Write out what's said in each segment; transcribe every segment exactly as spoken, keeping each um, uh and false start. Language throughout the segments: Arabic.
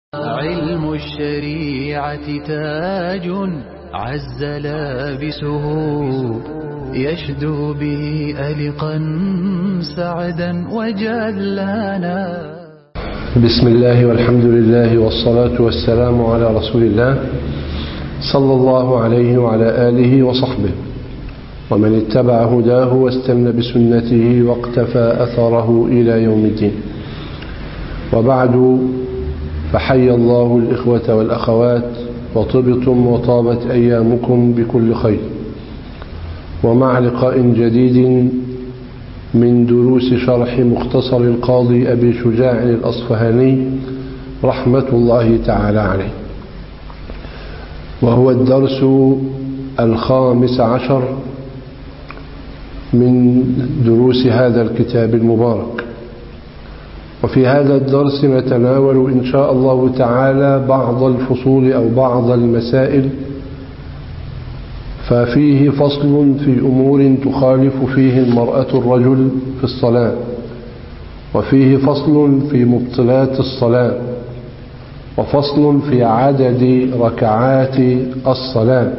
علم الشريعة تاج عز لابسه يشدو به ألقا سعدا وجلانا. بسم الله والحمد لله والصلاة والسلام على رسول الله صلى الله عليه وعلى آله وصحبه ومن اتبع هداه واستنى بسنته واقتفى أثره إلى يوم الدين. وبعد، فحي الله الإخوة والأخوات وطبتم وطابت أيامكم بكل خير، ومع لقاء جديد من دروس شرح مختصر القاضي أبي شجاع الأصفهاني رحمة الله تعالى عليه، وهو الدرس الخامس عشر من دروس هذا الكتاب المبارك. وفي هذا الدرس نتناول إن شاء الله تعالى بعض الفصول أو بعض المسائل، ففيه فصل في أمور تخالف فيه المرأة الرجل في الصلاة، وفيه فصل في مبطلات الصلاة، وفصل في عدد ركعات الصلاة،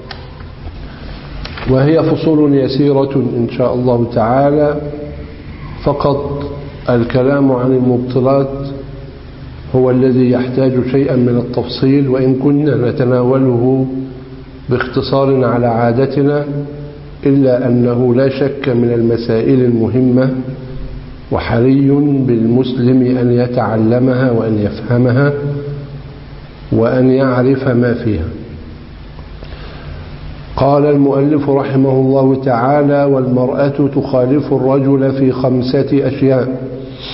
وهي فصول يسيرة إن شاء الله تعالى. فقط الكلام عن المبطلات هو الذي يحتاج شيئا من التفصيل، وإن كنا نتناوله باختصار على عادتنا، إلا أنه لا شك من المسائل المهمة، وحري بالمسلم أن يتعلمها وأن يفهمها وأن يعرف ما فيها. قال المؤلف رحمه الله تعالى: والمرأة تخالف الرجل في خمسة أشياء.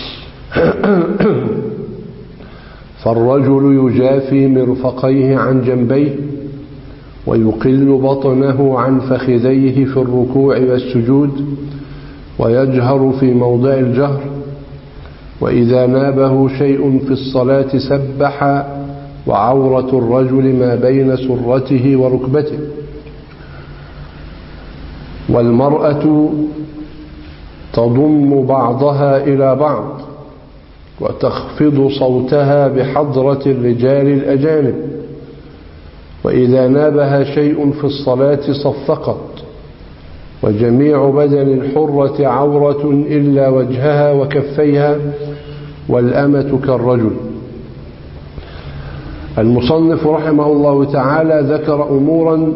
فالرجل يجافي مرفقيه عن جنبيه، ويقل بطنه عن فخذيه في الركوع والسجود، ويجهر في موضع الجهر، وإذا نابه شيء في الصلاة سبح، وعورة الرجل ما بين سرته وركبته. والمرأة تضم بعضها إلى بعض، وتخفض صوتها بحضرة الرجال الأجانب، وإذا نابها شيء في الصلاة صفقت. وجميع بدن الحرة عورة إلا وجهها وكفيها، والأمة كالرجل. المصنف رحمه الله تعالى ذكر أمورا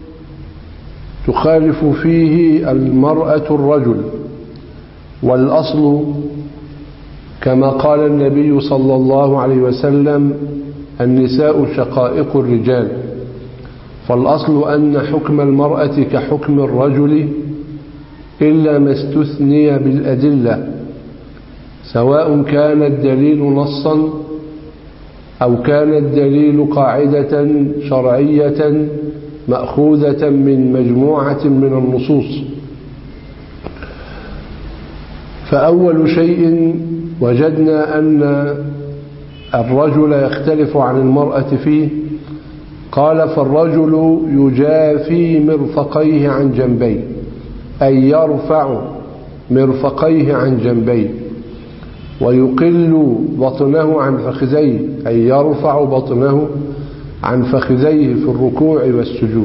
تخالف فيه المرأة الرجل، والأصل كما قال النبي صلى الله عليه وسلم: النساء شقائق الرجال. فالأصل أن حكم المرأة كحكم الرجل، إلا ما استثني بالأدلة، سواء كان الدليل نصا أو كان الدليل قاعدة شرعية مأخوذة من مجموعة من النصوص. فأول شيء وجدنا أن الرجل يختلف عن المرأة فيه. قال: فالرجل يجافي مرفقيه عن جنبيه، أي يرفع مرفقيه عن جنبيه، ويقل بطنه عن فخذيه، أي يرفع بطنه عن فخذيه في الركوع والسجود.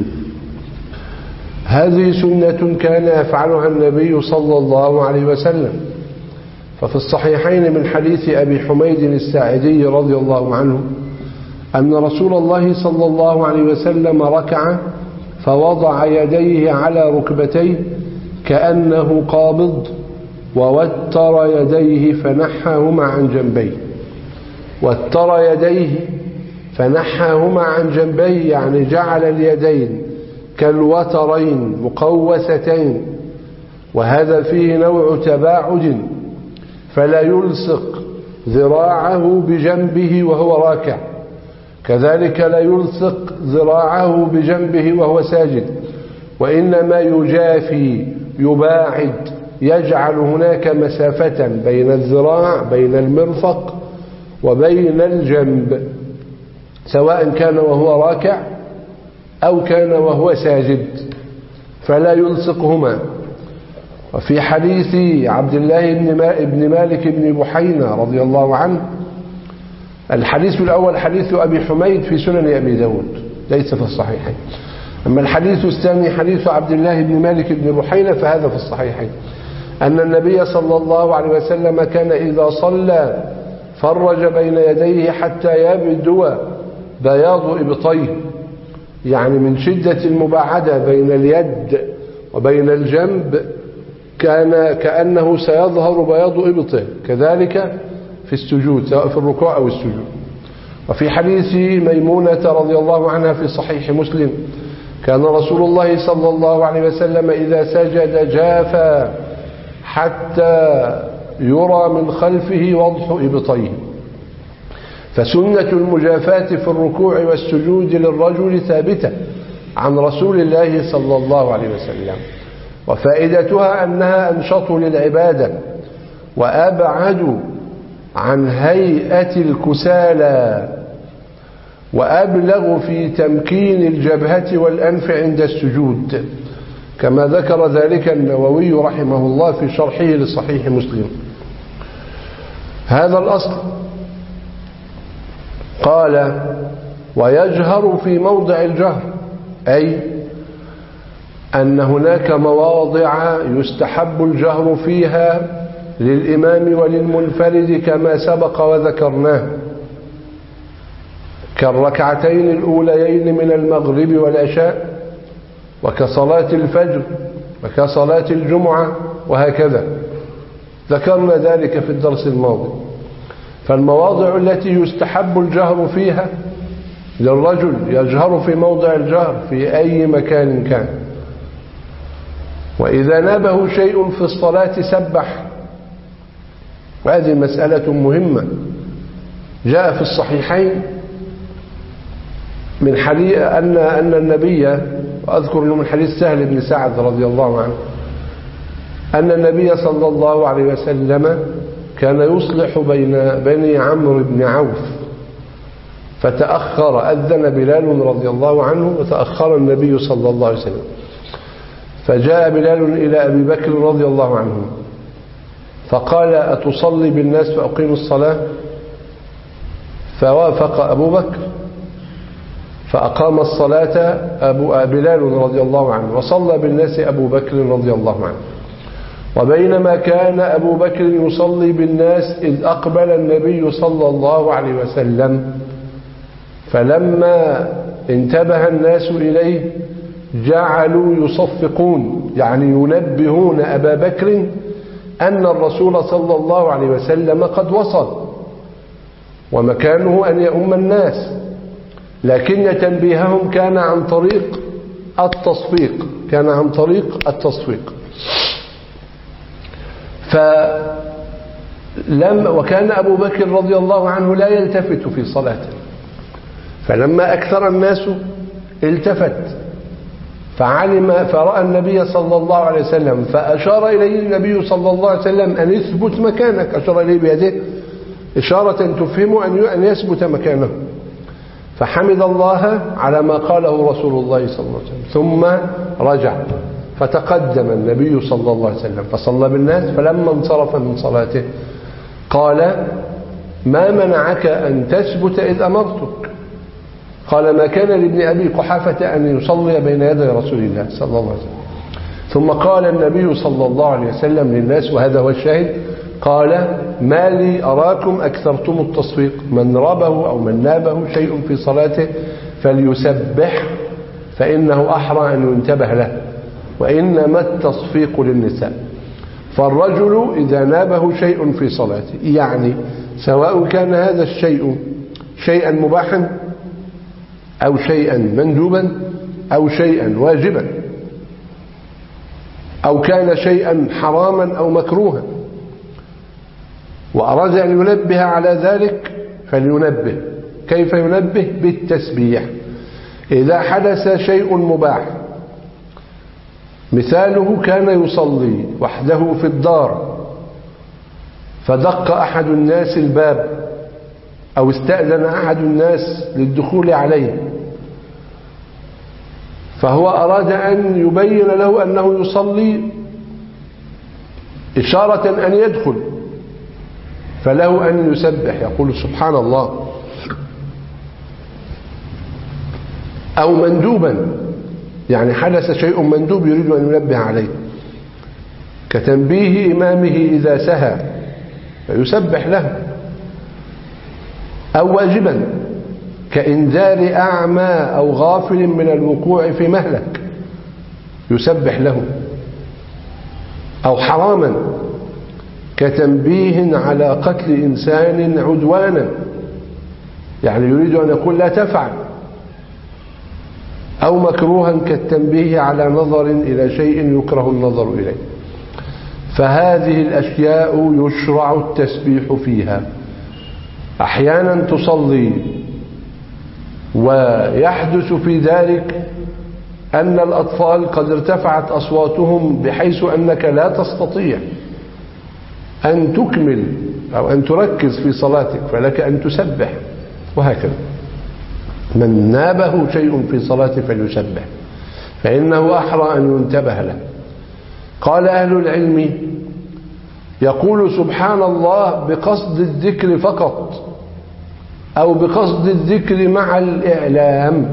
هذه سنة كان يفعلها النبي صلى الله عليه وسلم. ففي الصحيحين من حديث أبي حميد الساعدي رضي الله عنه أن رسول الله صلى الله عليه وسلم ركع فوضع يديه على ركبتيه كأنه قابض، ووتر يديه فنحاهما عن جنبيه. وتر يديه فنحاهما عن جنبيه يعني جعل اليدين كالوترين مقوستين، وهذا فيه نوع تباعد، فلا يلصق ذراعه بجنبه وهو راكع، كذلك لا يلصق ذراعه بجنبه وهو ساجد، وإنما يجافي، يباعد، يجعل هناك مسافة بين الذراع، بين المرفق وبين الجنب، سواء كان وهو راكع أو كان وهو ساجد، فلا يلصقهما. وفي حديث عبد الله بن مالك بن بحينة رضي الله عنه الحديث الأول حديث أبي حميد في سنن أبي داود ليس في الصحيحين. أما الحديث الثاني حديث عبد الله بن مالك بن بحينة فهذا في الصحيحين، أن النبي صلى الله عليه وسلم كان إذا صلى فرج بين يديه حتى يبدو بياض إبطيه، يعني من شدة المباعدة بين اليد وبين الجنب كان كأنه سيظهر بياض إبطه، كذلك في السجود سواء في الركوع أو السجود. وفي حديث ميمونة رضي الله عنها في صحيح مسلم كان رسول الله صلى الله عليه وسلم إذا سجد جافا حتى يرى من خلفه وضح إبطيه. فسنة المجافاة في الركوع والسجود للرجل ثابتة عن رسول الله صلى الله عليه وسلم، وفائدتها أنها أنشط للعبادة وأبعد عن هيئة الكسالى وأبلغ في تمكين الجبهة والأنف عند السجود، كما ذكر ذلك النووي رحمه الله في شرحه لصحيح مسلم. هذا الأصل. قال ويجهر في موضع الجهر، أي أن هناك مواضع يستحب الجهر فيها للإمام وللمنفرد كما سبق وذكرناه، كالركعتين الأوليين من المغرب والعشاء، وكصلاة الفجر، وكصلاة الجمعة، وهكذا ذكرنا ذلك في الدرس الماضي. فالمواضع التي يستحب الجهر فيها للرجل يجهر في موضع الجهر في أي مكان كان، وإذا نابه شيء في الصلاة سبح. وهذه مسألة مهمة. جاء في الصحيحين من حديث أن أن النبي، وأذكر أنه من حديث سهل بن سعد رضي الله عنه، أن النبي صلى الله عليه وسلم كان يصلح بين بني عمرو بن عوف، فتأخر، أذن بلال رضي الله عنه وتأخر النبي صلى الله عليه وسلم، فجاء بلال إلى أبي بكر رضي الله عنه فقال أتصلي بالناس فأقيم الصلاة؟ فوافق أبو بكر فأقام الصلاة أبو بلال رضي الله عنه، وصلى بالناس أبو بكر رضي الله عنه. وبينما كان أبو بكر يصلي بالناس إذ أقبل النبي صلى الله عليه وسلم، فلما انتبه الناس إليه جعلوا يصفقون، يعني ينبهون أبا بكر أن الرسول صلى الله عليه وسلم قد وصل ومكانه أن يؤم الناس، لكن تنبيههم كان عن طريق التصفيق، كان عن طريق التصفيق. فلم وكان أبو بكر رضي الله عنه لا يلتفت في صلاته، فلما أكثر الناس التفت فعلم فرأى النبي صلى الله عليه وسلم، فأشار إليه النبي صلى الله عليه وسلم أن يثبت مكانك، أشار إليه بيده إشارة تفهم أن يثبت مكانه، فحمد الله على ما قاله رسول الله صلى الله عليه وسلم، ثم رجع فتقدم النبي صلى الله عليه وسلم فصلى بالناس، فلما انصرف من صلاته قال ما منعك أن تثبت إذ أمرتك؟ قال ما كان لابن أبي قحافة أن يصلي بين يدي رسول الله صلى الله عليه وسلم. ثم قال النبي صلى الله عليه وسلم للناس، وهذا هو الشاهد، قال ما لي أراكم أكثرتم التصفيق، من ربه أو من نابه شيء في صلاته فليسبح فإنه أحرى أن ينتبه له، وإنما التصفيق للنساء. فالرجل إذا نابه شيء في صلاته، يعني سواء كان هذا الشيء شيئا مباحا أو شيئا مندوبا أو شيئا واجبا أو كان شيئا حراما أو مكروها، وأراد أن ينبه على ذلك فلينبه. كيف ينبه؟ بالتسبيح. إذا حدث شيء مباح، مثاله كان يصلي وحده في الدار فدق أحد الناس الباب أو استأذن أحد الناس للدخول عليه، فهو أراد أن يبين له أنه يصلي إشارة أن يدخل، فله أن يسبح، يقول سبحان الله أو مندوبا، يعني حدث شيء مندوب يريد أن ينبه عليه، كتنبيه إمامه إذا سهى فيسبح له، أو واجبا كإنذار أعمى أو غافل من الوقوع في مهلك يسبح له، أو حراما كتنبيه على قتل إنسان عدوانا، يعني يريد أن يقول لا تفعل، أو مكروها كالتنبيه على نظر إلى شيء يكره النظر إليه. فهذه الأشياء يشرع التسبيح فيها. أحيانا تصلي ويحدث في ذلك أن الأطفال قد ارتفعت أصواتهم بحيث أنك لا تستطيع أن تكمل أو أن تركز في صلاتك، فلك أن تسبح، وهكذا. من نابه شيء في صلاته فليسبح، فإنه أحرى أن ينتبه له. قال أهل العلم: يقول سبحان الله بقصد الذكر فقط، أو بقصد الذكر مع الإعلام.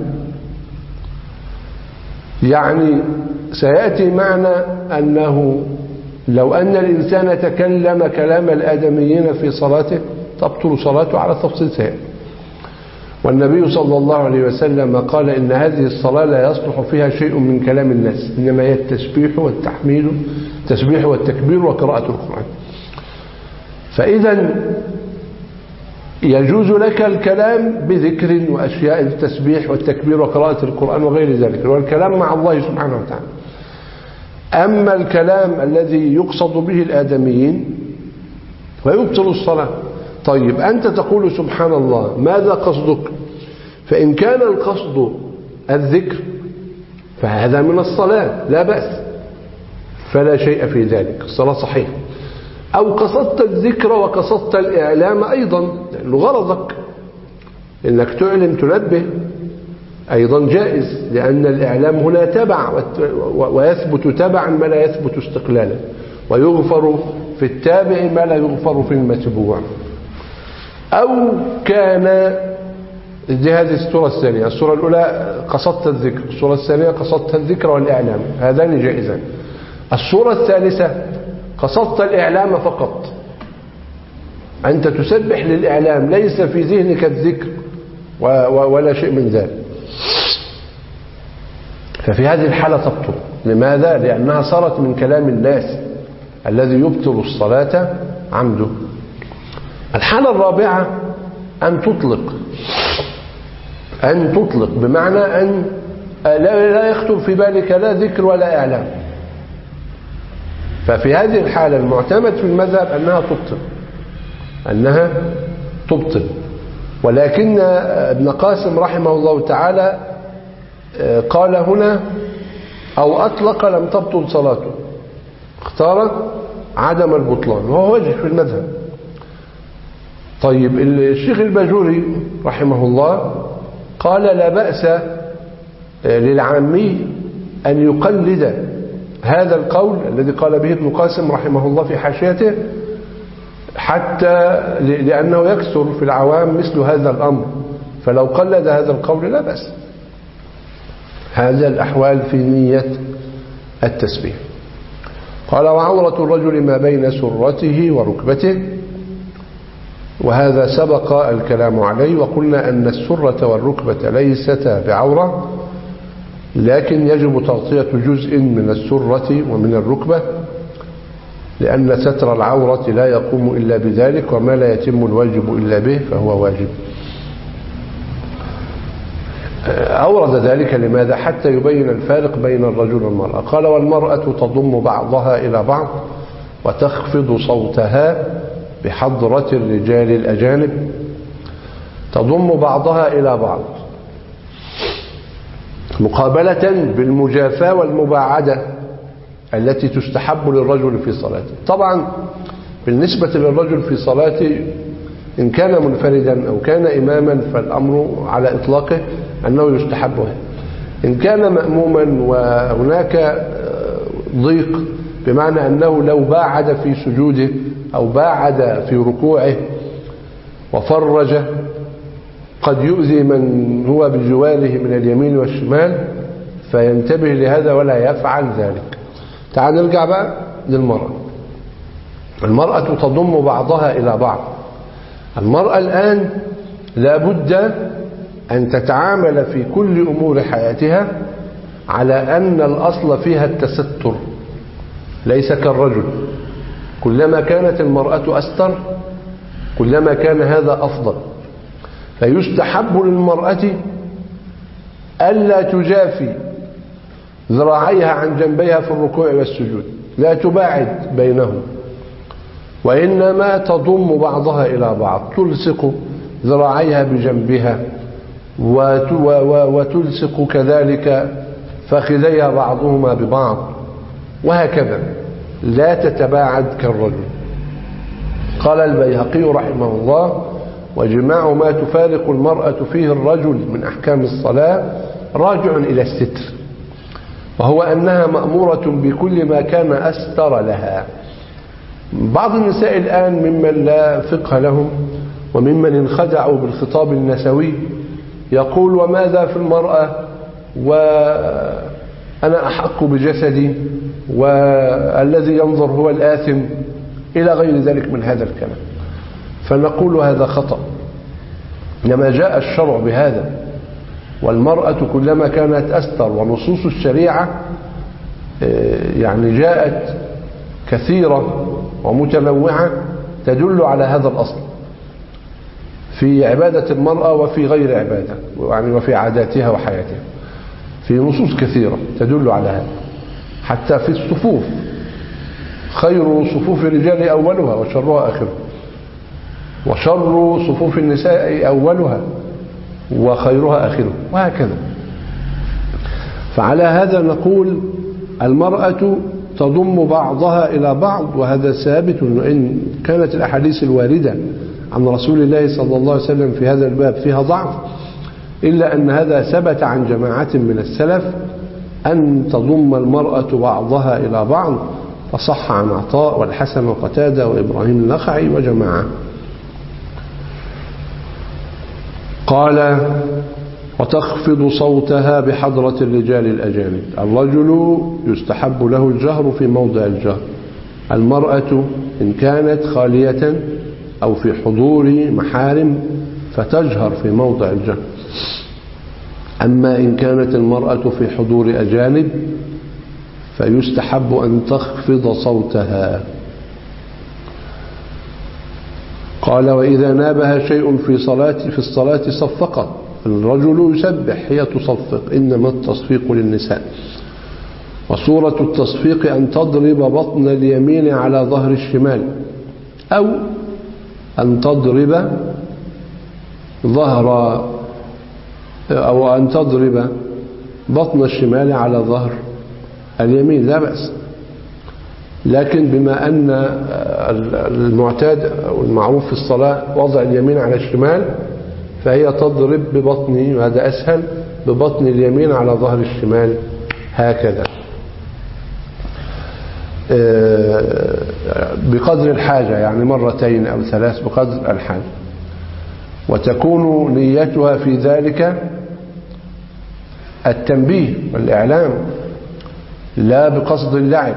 يعني سيأتي معنى أنه لو أن الإنسان تكلم كلام الآدميين في صلاته تبطل صلاته على تفصيل سائر. والنبي صلى الله عليه وسلم قال إن هذه الصلاة لا يصلح فيها شيء من كلام الناس، إنما هي التسبيح والتحميد، التسبيح والتكبير وقراءة القرآن. فإذا يجوز لك الكلام بذكر وأشياء التسبيح والتكبير وقراءة القرآن وغير ذلك، والكلام مع الله سبحانه وتعالى. أما الكلام الذي يقصد به الآدميين فيبطل الصلاة. طيب أنت تقول سبحان الله، ماذا قصدك؟ فإن كان القصد الذكر فهذا من الصلاة لا بأس، فلا شيء في ذلك، الصلاة صحيحة. أو قصدت الذكر وقصدت الإعلام أيضا، لأنه غرضك إنك تعلم تنبه، أيضا جائز، لأن الإعلام هنا تبع، ويثبت تبعا ما لا يثبت استقلالا، ويغفر في التابع ما لا يغفر في المتبوع. أو كان دي هذه الصورة الثانية. الصورة الأولى قصدت الذكر، الصورة الثانية قصدت الذكر والإعلام، هذان جائزان. الصورة الثالثة قصدت الإعلام فقط، أنت تسبح للإعلام، ليس في ذهنك الذكر ولا شيء من ذلك، ففي هذه الحالة تبطل. لماذا؟ لأنها صارت من كلام الناس الذي يبطل الصلاة عمده. الحالة الرابعة أن تطلق، أن تطلق بمعنى أن لا يخطر في بالك لا ذكر ولا إعلام. ففي هذه الحالة المعتمد في المذهب أنها تبطل، أنها تبطل. ولكن ابن قاسم رحمه الله تعالى قال هنا أو أطلق لم تبطل صلاته، اختار عدم البطلان، وهو وجه في المذهب. طيب الشيخ الباجوري رحمه الله قال لا بأس للعامي أن يقلد هذا القول الذي قال به ابن قاسم رحمه الله في حاشيته، حتى لأنه يكثر في العوام مثل هذا الأمر، فلو قلد هذا القول لا بأس. هذا الأحوال في نية التسبيح. قال وعورة الرجل ما بين سرته وركبته، وهذا سبق الكلام عليه، وقلنا أن السرة والركبة ليستا بعورة، لكن يجب تغطية جزء من السرة ومن الركبة، لأن ستر العورة لا يقوم إلا بذلك، وما لا يتم الواجب إلا به فهو واجب. أورد ذلك لماذا؟ حتى يبين الفارق بين الرجل والمرأة. قال والمرأة تضم بعضها إلى بعض وتخفض صوتها بحضرة الرجال الأجانب، تضم بعضها إلى بعض مقابلة بالمجافاة والمباعدة التي تستحب للرجل في صلاته. طبعا بالنسبة للرجل في صلاته إن كان منفردا أو كان إماما فالأمر على إطلاقه أنه يستحب هذا. إن كان مأموما وهناك ضيق بمعنى أنه لو باعد في سجوده أو باعد في ركوعه وفرج قد يؤذي من هو بجواره من اليمين والشمال، فينتبه لهذا ولا يفعل ذلك. تعال نرجع بقى للمرأة. المرأة تضم بعضها إلى بعض. المرأة الآن لابد أن تتعامل في كل أمور حياتها على أن الأصل فيها التستر، ليس كالرجل. كلما كانت المرأة أستر كلما كان هذا أفضل. فيستحب للمرأة ألا تجافي ذراعيها عن جنبيها في الركوع والسجود، لا تباعد بينهم، وإنما تضم بعضها إلى بعض، تلصق ذراعيها بجنبها وتلصق كذلك فخذيها بعضهما ببعض، وهكذا لا تتباعد كالرجل. قال البيهقي رحمه الله: وجماع ما تفارق المرأة فيه الرجل من أحكام الصلاة راجع إلى الستر، وهو أنها مأمورة بكل ما كان أستر لها. بعض النساء الآن ممن لا فقه لهم وممن انخدعوا بالخطاب النسوي يقول: وماذا في المرأة وأنا أحق بجسدي والذي ينظر هو الآثم، إلى غير ذلك من هذا الكلام. فنقول هذا خطأ، إنما جاء الشرع بهذا، والمرأة كلما كانت أستر، ونصوص الشريعة يعني جاءت كثيرة ومتنوعة تدل على هذا الأصل في عبادة المرأة وفي غير عبادة، يعني وفي عاداتها وحياتها، في نصوص كثيرة تدل على هذا. حتى في الصفوف: خير صفوف الرجال أولها وشرها آخرها، وشر صفوف النساء أولها وخيرها آخرها، وهكذا. فعلى هذا نقول المرأة تضم بعضها إلى بعض، وهذا ثابت، وإن كانت الأحاديث الواردة عن رسول الله صلى الله عليه وسلم في هذا الباب فيها ضعف، إلا أن هذا ثبت عن جماعة من السلف أن تضم المرأة بعضها إلى بعض، فصح عن عطاء والحسن وقتادة وإبراهيم النخعي وجماعة. قال: وتخفض صوتها بحضرة الرجال الأجانب. الرجل يستحب له الجهر في موضع الجهر، المرأة إن كانت خالية أو في حضور محارم فتجهر في موضع الجهر. أما إن كانت المرأة في حضور أجانب فيستحب أن تخفض صوتها. قال: وإذا نابها شيء في صلاة في الصلاة صفقت. الرجل يسبح، هي تصفق، إنما التصفيق للنساء. وصورة التصفيق أن تضرب بطن اليمين على ظهر الشمال، أو أن تضرب ظهر أو أن تضرب بطن الشمال على ظهر اليمين، لا بأس. لكن بما أن المعتاد والمعروف في الصلاة وضع اليمين على الشمال، فهي تضرب ببطن، وهذا أسهل، ببطن اليمين على ظهر الشمال هكذا بقدر الحاجة، يعني مرتين أو ثلاث بقدر الحاجة. وتكون نيتها في ذلك التنبيه والإعلام لا بقصد اللعب.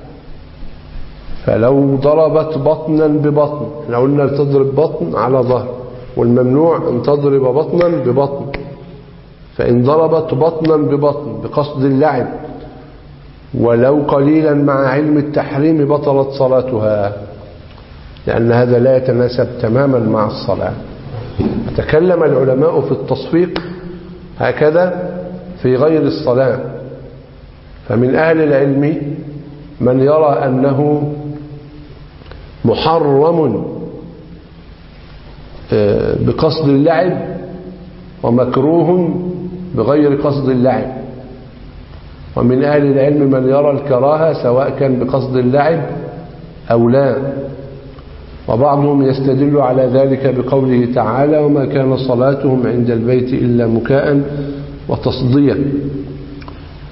فلو ضربت بطنا ببطن، لو قلنا تضرب بطن على ظهر، والممنوع أن تضرب بطنا ببطن، فإن ضربت بطنا ببطن بقصد اللعب ولو قليلا مع علم التحريم بطلت صلاتها، لأن هذا لا يتناسب تماما مع الصلاة. تكلم العلماء في التصفيق هكذا في غير الصلاة، فمن أهل العلم من يرى أنه محرم بقصد اللعب ومكروه بغير قصد اللعب، ومن أهل العلم من يرى الكراهة سواء كان بقصد اللعب أو لا. وبعضهم يستدل على ذلك بقوله تعالى: وما كان صلاتهم عند البيت إلا مكاء وتصديا،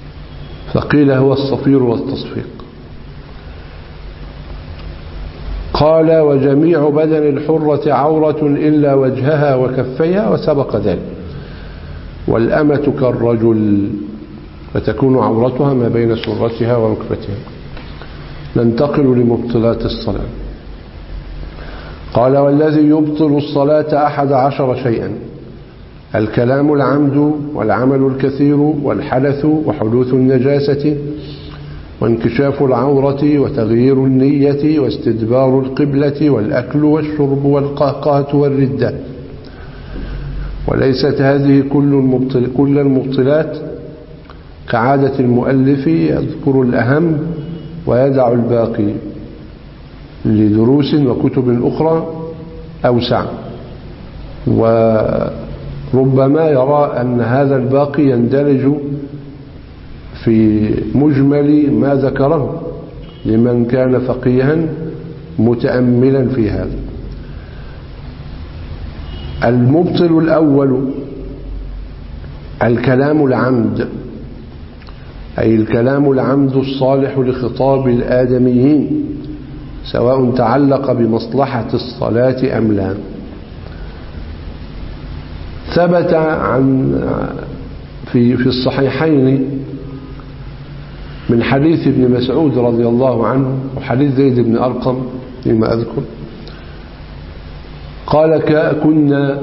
فقيل هو الصفير والتصفيق. قال وجميع بدن الحرة عورة إلا وجهها وكفيها وسبق ذلك. والأمة كالرجل فتكون عورتها ما بين سرتها وركبتها. ننتقل لمبطلات الصلاة. قال والذي يبطل الصلاة أحد عشر شيئا: الكلام العمد والعمل الكثير والحدث وحدوث النجاسة وانكشاف العورة وتغيير النية واستدبار القبلة والأكل والشرب والقهقهة والردة. وليست هذه كل المبطل كل المبطلات، كعادة المؤلف يذكر الأهم ويدع الباقي لدروس وكتب أخرى أوسع، وربما يرى أن هذا الباقي يندرج في مجمل ما ذكره لمن كان فقيها متأملا في هذا. المبطل الأول الكلام العمد، أي الكلام العمد الصالح لخطاب الآدميين سواء تعلق بمصلحة الصلاة أم لا. ثبت عن في في الصحيحين من حديث ابن مسعود رضي الله عنه وحديث زيد بن أرقم فيما أذكر، قال كنا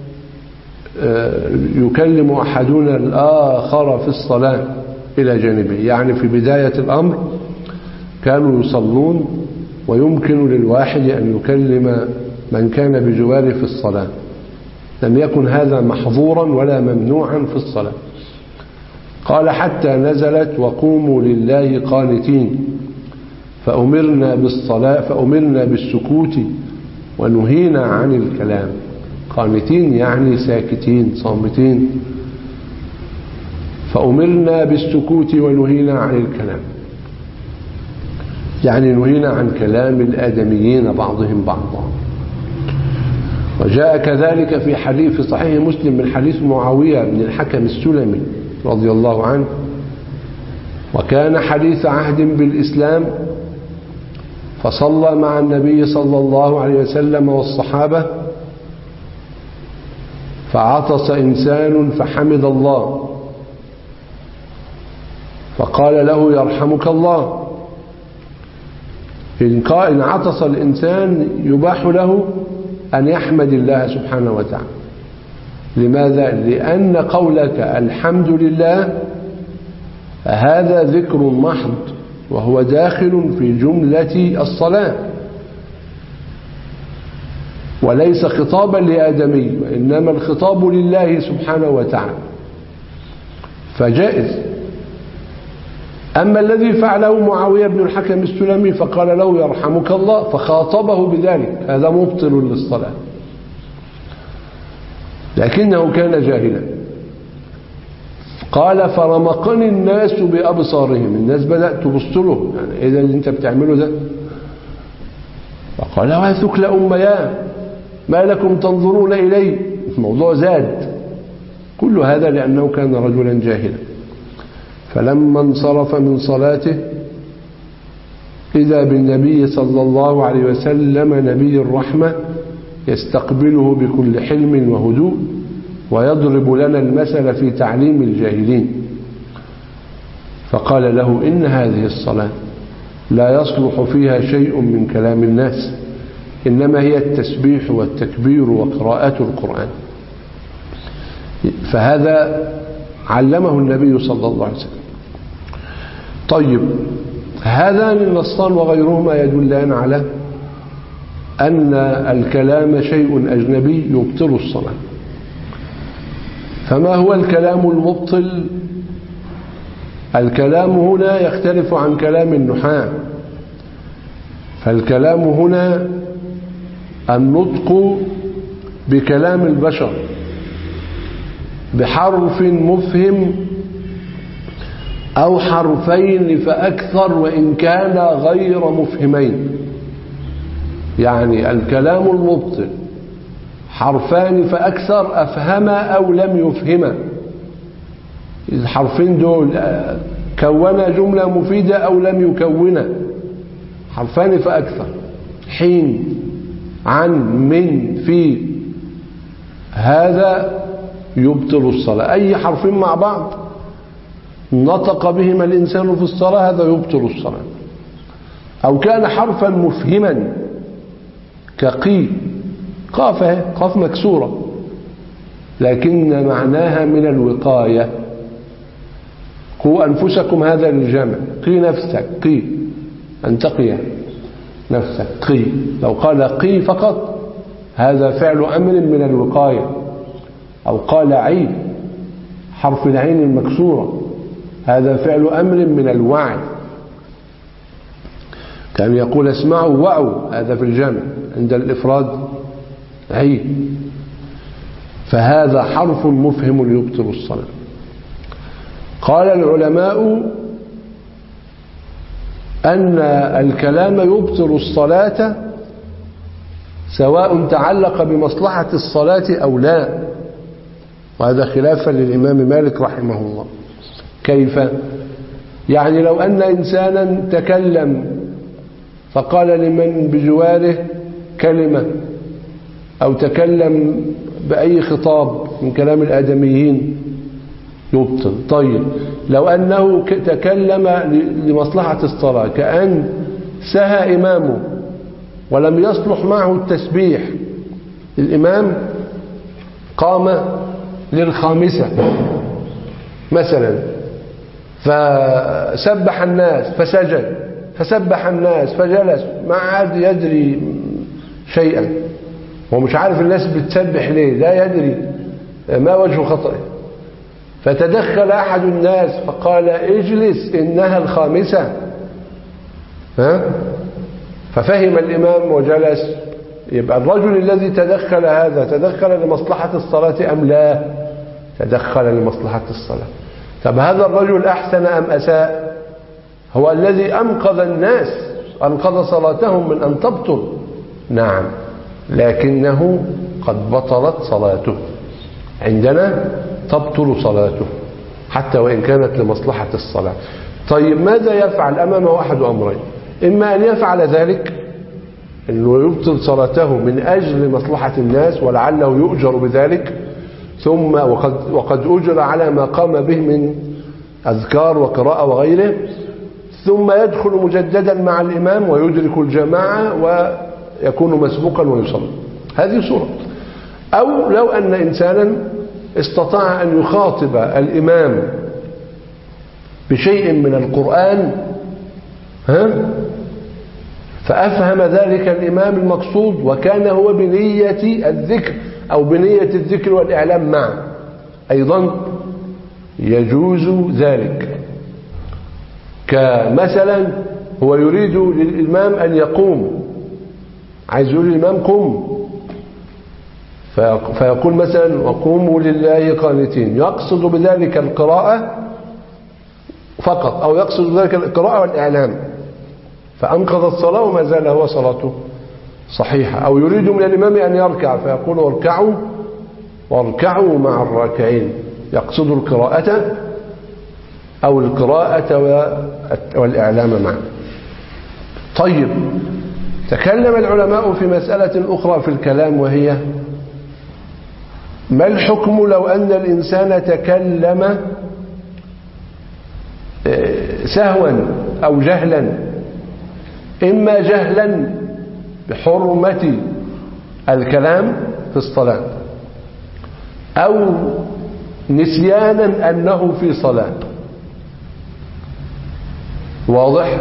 يكلم أحدنا الآخر في الصلاة إلى جانبه، يعني في بداية الأمر كانوا يصلون ويمكن للواحد أن يكلم من كان بجواره في الصلاة، لم يكن هذا محظورا ولا ممنوعا في الصلاة. قال حتى نزلت وقوموا لله قانتين فأمرنا بالصلاة فأمرنا بالسكوت ونهينا عن الكلام. قانتين يعني ساكتين صامتين، فأمرنا بالسكوت ونهينا عن الكلام، يعني نهينا عن كلام الآدميين بعضهم بعضا. وجاء كذلك في حديث صحيح مسلم من حديث معاوية بن الحكم السلمي رضي الله عنه، وكان حديث عهد بالإسلام، فصلى مع النبي صلى الله عليه وسلم والصحابة، فعطس إنسان فحمد الله فقال له يرحمك الله. إن عطس الإنسان يباح له أن يحمد الله سبحانه وتعالى. لماذا؟ لأن قولك الحمد لله هذا ذكر محض، وهو داخل في جملة الصلاة وليس خطابا لآدمي، وإنما الخطاب لله سبحانه وتعالى، فجائز. أما الذي فعله معاوية بن الحكم السلمي فقال له يرحمك الله فخاطبه بذلك، هذا مبطل للصلاة، لكنه كان جاهلا. قال فرمقني الناس بأبصارهم، الناس بدأت تبص له، يعني إيه ده اللي انت بتعمله ده؟ فقال وثكل أمياه ما لكم تنظرون إلي. الموضوع زاد، كل هذا لأنه كان رجلا جاهلا. فلما انصرف من صلاته إذا بالنبي صلى الله عليه وسلم نبي الرحمة يستقبله بكل حلم وهدوء ويضرب لنا المثل في تعليم الجاهلين، فقال له إن هذه الصلاة لا يصلح فيها شيء من كلام الناس، إنما هي التسبيح والتكبير وقراءة القرآن. فهذا علمه النبي صلى الله عليه وسلم. طيب، هذان النصان وغيرهما يدلان على أن الكلام شيء أجنبي يبطل الصلاة. فما هو الكلام المبطل؟ الكلام هنا يختلف عن كلام النحاة. فالكلام هنا النطق بكلام البشر بحرف مفهم أو حرفين فأكثر وإن كان غير مفهمين. يعني الكلام المبطل حرفان فأكثر أفهما أو لم يفهما، الحرفين دول كونا جملة مفيدة أو لم يكونا، حرفان فأكثر. حين، عن، من، في، هذا يبطل الصلاة. أي حرفين مع بعض نطق بهما الإنسان في الصلاة هذا يبطل الصلاة. أو كان حرفا مفهما كقي، قاف قاف مكسورة لكن معناها من الوقاية. قوا أنفسكم هذا للجمع، قي نفسك، قي أن تقي نفسك، قي. لو قال قي فقط هذا فعل أمر من الوقاية. أو قال عي، حرف العين المكسورة، هذا فعل أمر من الوعي. كان يقول اسمعوا وعوا، هذا في الجمع، عند الإفراد عي. فهذا حرف مفهم يبطل الصلاة. قال العلماء أن الكلام يبطل الصلاة سواء تعلق بمصلحة الصلاة أو لا، وهذا خلافا للإمام مالك رحمه الله. كيف؟ يعني لو أن إنسانا تكلم فقال لمن بجواره كلمة أو تكلم بأي خطاب من كلام الآدميين يبطل. طيب لو أنه تكلم لمصلحة الصلاة، كأن سهى إمامه ولم يصلح معه التسبيح، الإمام قام للخامسة مثلا فسبح الناس فسجد، فسبح الناس فجلس، ما عاد يدري شيئا، هو مش عارف الناس بتسبح ليه، لا يدري ما وجه خطئه. فتدخل أحد الناس فقال اجلس إنها الخامسة، ها؟ ففهم الإمام وجلس. يبقى الرجل الذي تدخل هذا تدخل لمصلحة الصلاة أم لا؟ تدخل لمصلحة الصلاة. طب هذا الرجل أحسن أم أساء؟ هو الذي أنقذ الناس، أنقذ صلاتهم من أن تبطل، نعم، لكنه قد بطلت صلاته. عندنا تبطل صلاته حتى وإن كانت لمصلحة الصلاة. طيب ماذا يفعل؟ أمامه أحد أمرين، إما أن يفعل ذلك أنه يبطل صلاته من أجل مصلحة الناس ولعله يؤجر بذلك، ثم وقد, وقد أجر على ما قام به من أذكار وقراءة وغيره، ثم يدخل مجددا مع الإمام ويدرك الجماعة ويكون مسبوقا ويصلي. هذه صورة. أو لو أن إنسانا استطاع أن يخاطب الإمام بشيء من القرآن، ها؟ فأفهم ذلك الإمام المقصود وكان هو بنية الذكر أو بنية الذكر والإعلام معا، أيضا يجوز ذلك. كمثلا هو يريد للإمام أن يقوم، عايز يقول للإمام قم، فيقول مثلا وقوموا لله قانتين، يقصد بذلك القراءة فقط أو يقصد بذلك القراءة والإعلام، فأنقذ الصلاة وما زال هو صلاته صحيحة. أو يريد من الإمام أن يركع فيقول واركعوا واركعوا مع الراكعين، يقصد القراءة أو القراءة والإعلام معا. طيب تكلم العلماء في مسألة أخرى في الكلام، وهي ما الحكم لو أن الإنسان تكلم سهوا أو جهلا، إما جهلا بحرمة الكلام في الصلاة أو نسيانا أنه في صلاة، واضح؟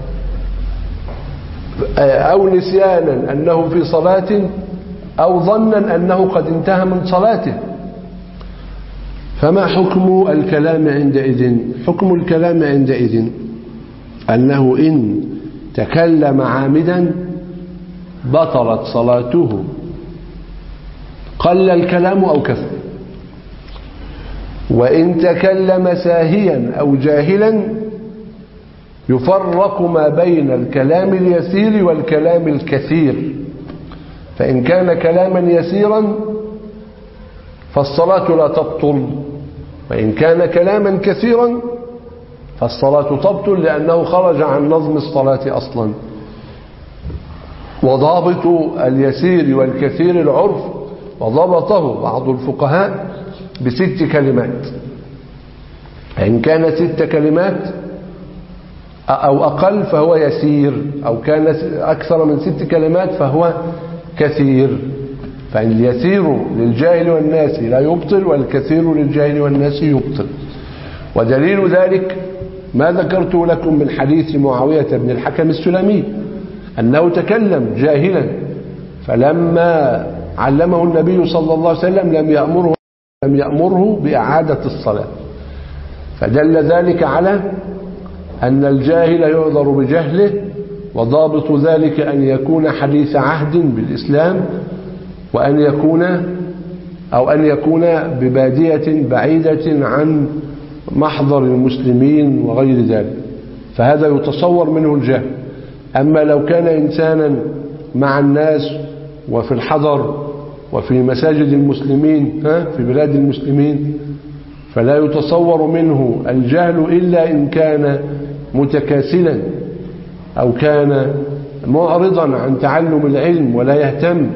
أو نسيانا أنه في صلاة أو ظنا أنه قد انتهى من صلاته، فما حكم الكلام عندئذ؟ حكم الكلام عندئذ أنه إن تكلم عامدا بطلت صلاته، قل الكلام أو كثر. وإن تكلم ساهيا أو جاهلا يفرق ما بين الكلام اليسير والكلام الكثير، فإن كان كلاما يسيرا فالصلاة لا تبطل، وإن كان كلاما كثيرا فالصلاة تبطل لأنه خرج عن نظم الصلاة أصلا. وضابط اليسير والكثير العرف، وضبطه بعض الفقهاء بست كلمات. إن كان ست كلمات أو أقل فهو يسير، أو كان أكثر من ست كلمات فهو كثير. فاليسير للجاهل والناس لا يبطل، والكثير للجاهل والناس يبطل. ودليل ذلك ما ذكرت لكم من حديث معاوية بن الحكم السلمي أنه تكلم جاهلا، فلما علمه النبي صلى الله عليه وسلم لم يأمره لم يأمره بإعادة الصلاة. فدل ذلك على أن الجاهل يعذر بجهله، وضابط ذلك أن يكون حديث عهد بالإسلام، وأن يكون أو أن يكون ببادية بعيدة عن محضر المسلمين وغير ذلك، فهذا يتصور منه الجهل. أما لو كان إنسانا مع الناس وفي الحضر وفي مساجد المسلمين في بلاد المسلمين فلا يتصور منه الجهل إلا إن كان متكاسلا أو كان معرضا عن تعلم العلم ولا يهتم.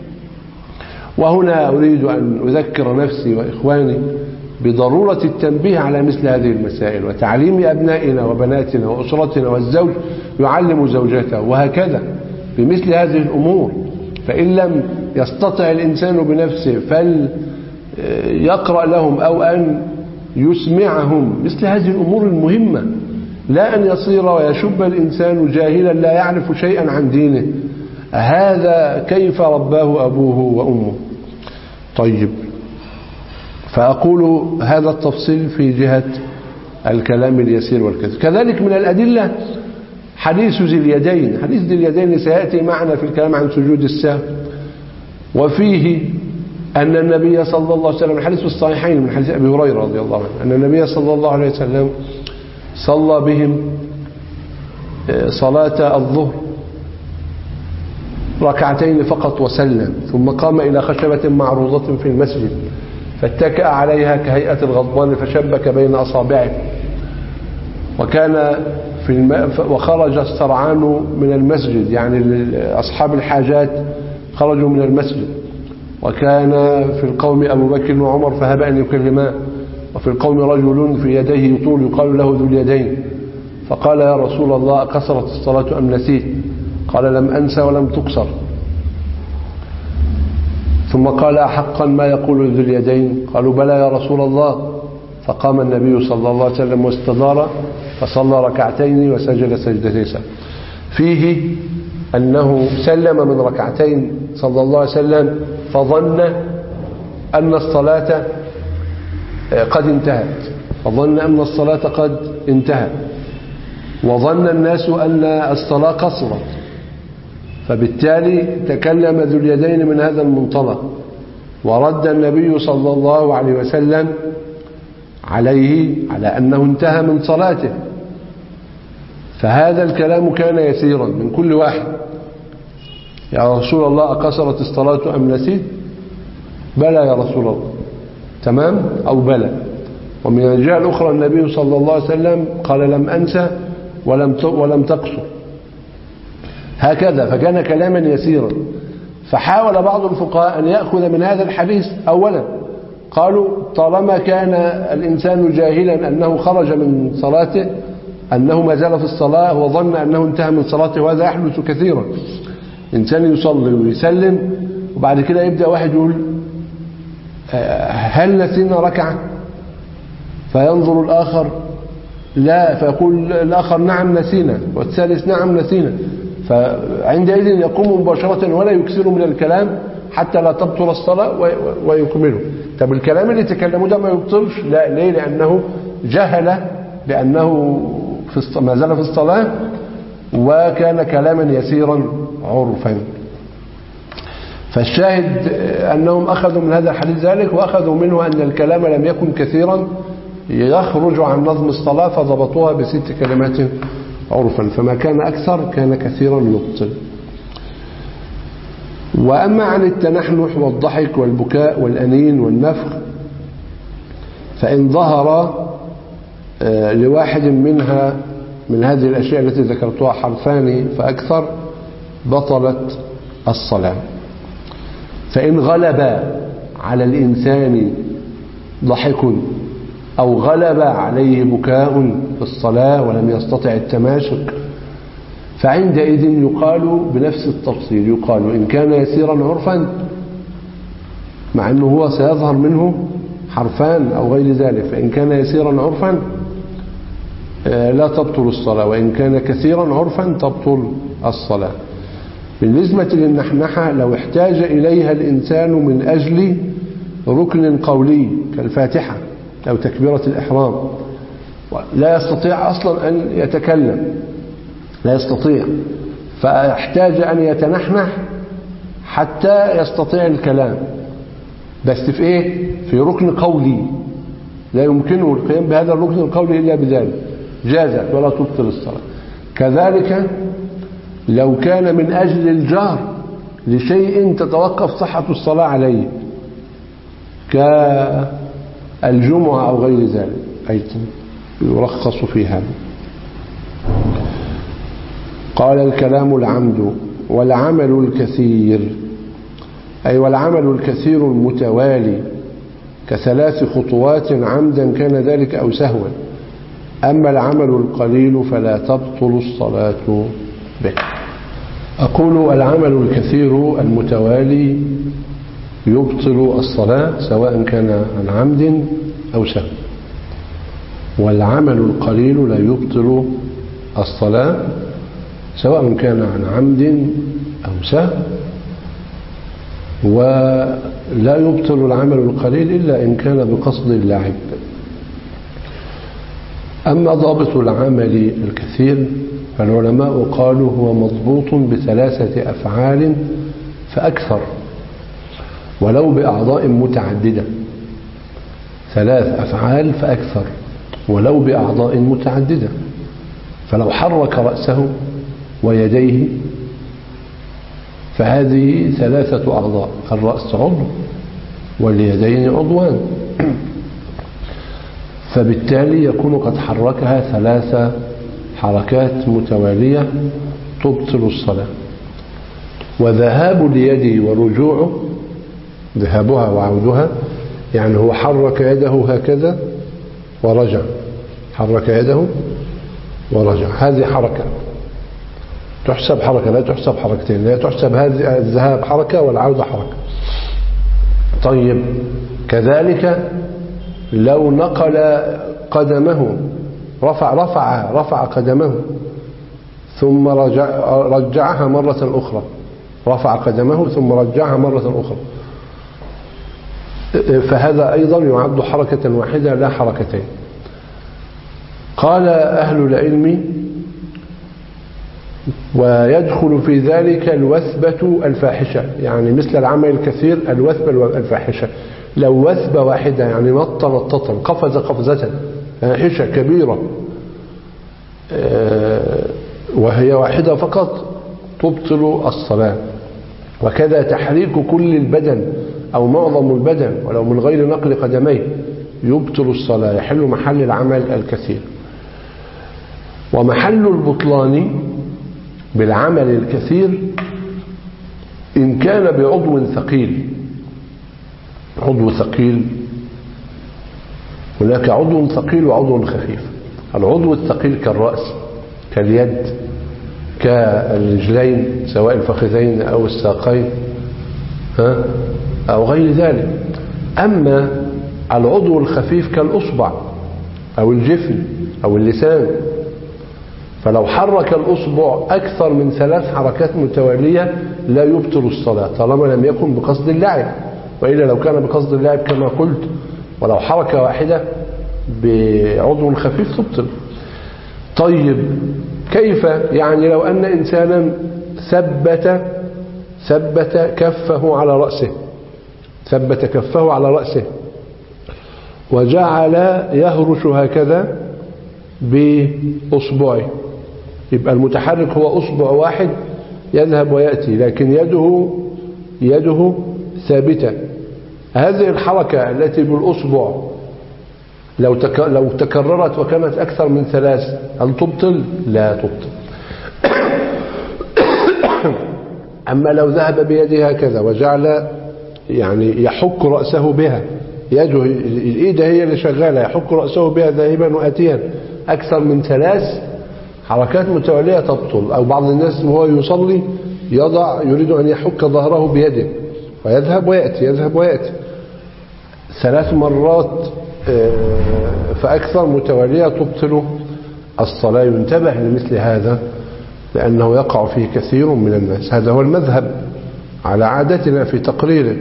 وهنا أريد أن أذكر نفسي وإخواني بضرورة التنبيه على مثل هذه المسائل، وتعليم أبنائنا وبناتنا وأسرتنا، والزوج يعلم زوجته وهكذا بمثل هذه الأمور. فإن لم يستطع الإنسان بنفسه فليقرأ لهم أو أن يسمعهم مثل هذه الأمور المهمة، لا أن يصير ويشب الإنسان جاهلا لا يعرف شيئا عن دينه. هذا كيف رباه أبوه وأمه. طيب، فأقول هذا التفصيل في جهة الكلام اليسير والكثير. كذلك من الأدلة حديث ذي اليدين. حديث ذي اليدين سيأتي معنا في الكلام عن سجود السهو، وفيه أن النبي صلى الله عليه وسلم، الحديث الصحيحين من حديث أبي هريرة رضي الله عنه، أن النبي صلى الله عليه وسلم صلى بهم صلاة الظهر ركعتين فقط وسلم، ثم قام إلى خشبة معروضة في المسجد فاتكأ عليها كهيئة الغضبان فشبك بين أصابعه، وكان في الم... وخرج السرعان من المسجد، يعني أصحاب الحاجات خرجوا من المسجد، وكان في القوم أبو بكر وعمر فهب أن يكلما، وفي القوم رجل في يديه يطول يقال له ذو اليدين، فقال يا رسول الله قصرت الصلاة أم نسيت؟ قال لم أنسى ولم تقصر. ثم قال أحقا ما يقول ذو اليدين؟ قالوا بلى يا رسول الله. فقام النبي صلى الله عليه وسلم واستدار فصلى ركعتين وسجد سجدتين. فيه أنه سلم من ركعتين صلى الله عليه وسلم فظن أن الصلاة قد انتهت فظن أن الصلاة قد انتهت وظن الناس أن الصلاة قصرت، فبالتالي تكلم ذو اليدين من هذا المنطلق، ورد النبي صلى الله عليه وسلم عليه على أنه انتهى من صلاته. فهذا الكلام كان يسيرا من كل واحد. يا رسول الله أقصرت الصلاة أم نسيت؟ بلى يا رسول الله. تمام أو بلى. ومن الجهة الأخرى النبي صلى الله عليه وسلم قال لم أنسى ولم ولم تقصر، هكذا. فكان كلاما يسيرا. فحاول بعض الفقهاء أن يأخذ من هذا الحديث أولا، قالوا طالما كان الإنسان جاهلا أنه خرج من صلاته، أنه ما زال في الصلاة وظن أنه انتهى من صلاته، وهذا يحدث كثيرا. إنسان يصلي ويسلم وبعد كده يبدأ واحد يقول هل نسينا ركعة؟ فينظر الآخر لا، فيقول الآخر نعم نسينا، والثالث نعم نسينا. فعندئذ يقوم مباشرة ولا يكثر من الكلام حتى لا تبطل الصلاة ويكمله. طب الكلام اللي تكلمه ده ما يبطلش؟ لا. ليه؟ لأنه جهل بأنه في ما زال في الصلاة، وكان كلاما يسيرا عرفا. فالشاهد أنهم أخذوا من هذا الحديث ذلك، وأخذوا منه أن الكلام لم يكن كثيرا يخرج عن نظم الصلاة، فضبطوها بست كلمات عرفا. فما كان أكثر كان كثيرا يبطل. وأما عن التنحنح والضحك والبكاء والأنين والنفخ، فإن ظهر لواحد منها من هذه الأشياء التي ذكرتها حرفان فأكثر بطلت الصلاة. فإن غلب على الإنسان ضحك أو غلب عليه بكاء في الصلاة ولم يستطع التماسك، فعندئذ يقال بنفس التفصيل، يقال إن كان يسيرا عرفا، مع أنه هو سيظهر منه حرفان أو غير ذلك، فإن كان يسيرا عرفا لا تبطل الصلاة، وإن كان كثيرا عرفا تبطل الصلاة. بالنسبة للنحنحة لو احتاج إليها الإنسان من أجل ركن قولي كالفاتحة أو تكبيرة الإحرام، لا يستطيع أصلا أن يتكلم، لا يستطيع، فاحتاج أن يتنحنح حتى يستطيع الكلام، بس في إيه؟ في ركن قولي لا يمكنه القيام بهذا الركن القولي إلا بذلك، جازت ولا تبطل الصلاة. كذلك لو كان من أجل الجهر لشيء تتوقف صحة الصلاة عليه كالجمعة أو غير ذلك أيضا يرخص في هذا. قال الكلام العمد والعمل الكثير، أي والعمل الكثير المتوالي كثلاث خطوات عمدا كان ذلك أو سهوا، أما العمل القليل فلا تبطل الصلاة به. أقول العمل الكثير المتوالي يبطل الصلاة سواء كان عن عمد أو سهو، والعمل القليل لا يبطل الصلاة سواء كان عن عمد أو سهو، ولا يبطل العمل القليل إلا إن كان بقصد اللعب. أما ضابط العمل الكثير فالعلماء قالوا هو مضبوط بثلاثة أفعال فأكثر ولو بأعضاء متعددة، ثلاث أفعال فأكثر ولو بأعضاء متعددة. فلو حرك رأسه ويديه فهذه ثلاثة أعضاء، الرأس عضو واليدين عضوان، فبالتالي يكون قد حركها ثلاث حركات متوالية تبطل الصلاة. وذهاب اليد ورجوعه، ذهابها وعودها، يعني هو حرك يده هكذا ورجع، حرك يده ورجع، هذه حركة تحسب حركة، لا تحسب حركتين، لا تحسب هذه الذهاب حركة والعودة حركة. طيب كذلك لو نقل قدمه، رفع رفع رفع قدمه ثم رجع رجعها مرة أخرى، رفع قدمه ثم رجعها مرة أخرى، فهذا أيضا يعد حركة واحدة لا حركتين. قال أهل العلم ويدخل في ذلك الوثبة الفاحشة، يعني مثل العمل الكثير الوثبة الفاحشة. لو وثبة واحدة يعني نط نطة، قفز قفزة فاحشة كبيرة وهي واحدة فقط تبطل الصلاة. وكذا تحريك كل البدن أو معظم البدن ولو من غير نقل قدميه يبطل الصلاة، يحل محل العمل الكثير. ومحل البطلان بالعمل الكثير إن كان بعضو ثقيل. عضو ثقيل، هناك عضو ثقيل وعضو خفيف. العضو الثقيل كالرأس كاليد كالرجلين سواء الفخذين أو الساقين ها أو غير ذلك. أما العضو الخفيف كالأصبع أو الجفن أو اللسان، فلو حرك الأصبع أكثر من ثلاث حركات متوالية لا يبطل الصلاة طالما لم يكن بقصد اللعب، وإلا لو كان بقصد اللعب كما قلت ولو حركة واحدة بعضو خفيف تبطل. طيب كيف؟ يعني لو أن إنسانا ثبت ثبت كفه على رأسه، ثبت كفه على رأسه وجعل يهرش هكذا بأصبعه، يبقى المتحرك هو أصبع واحد يذهب ويأتي لكن يده يده ثابتة. هذه الحركة التي بالأصبع لو لو تكررت وكانت أكثر من ثلاث هل تبطل؟ لا تبطل. أما لو ذهب بيده هكذا وجعل يعني يحك رأسه بها، يده الإيد هي اللي شغالة، يحك رأسه بها ذاهبا وآتيا أكثر من ثلاث حركات متوالية تبطل. أو بعض الناس وهو يصلي يضع يريد أن يحك ظهره بيده ويذهب ويأتي يذهب ويأتي ثلاث مرات فأكثر متوالية تبطل الصلاة. ينتبه لمثل هذا لأنه يقع فيه كثير من الناس. هذا هو المذهب على عادتنا في تقريره.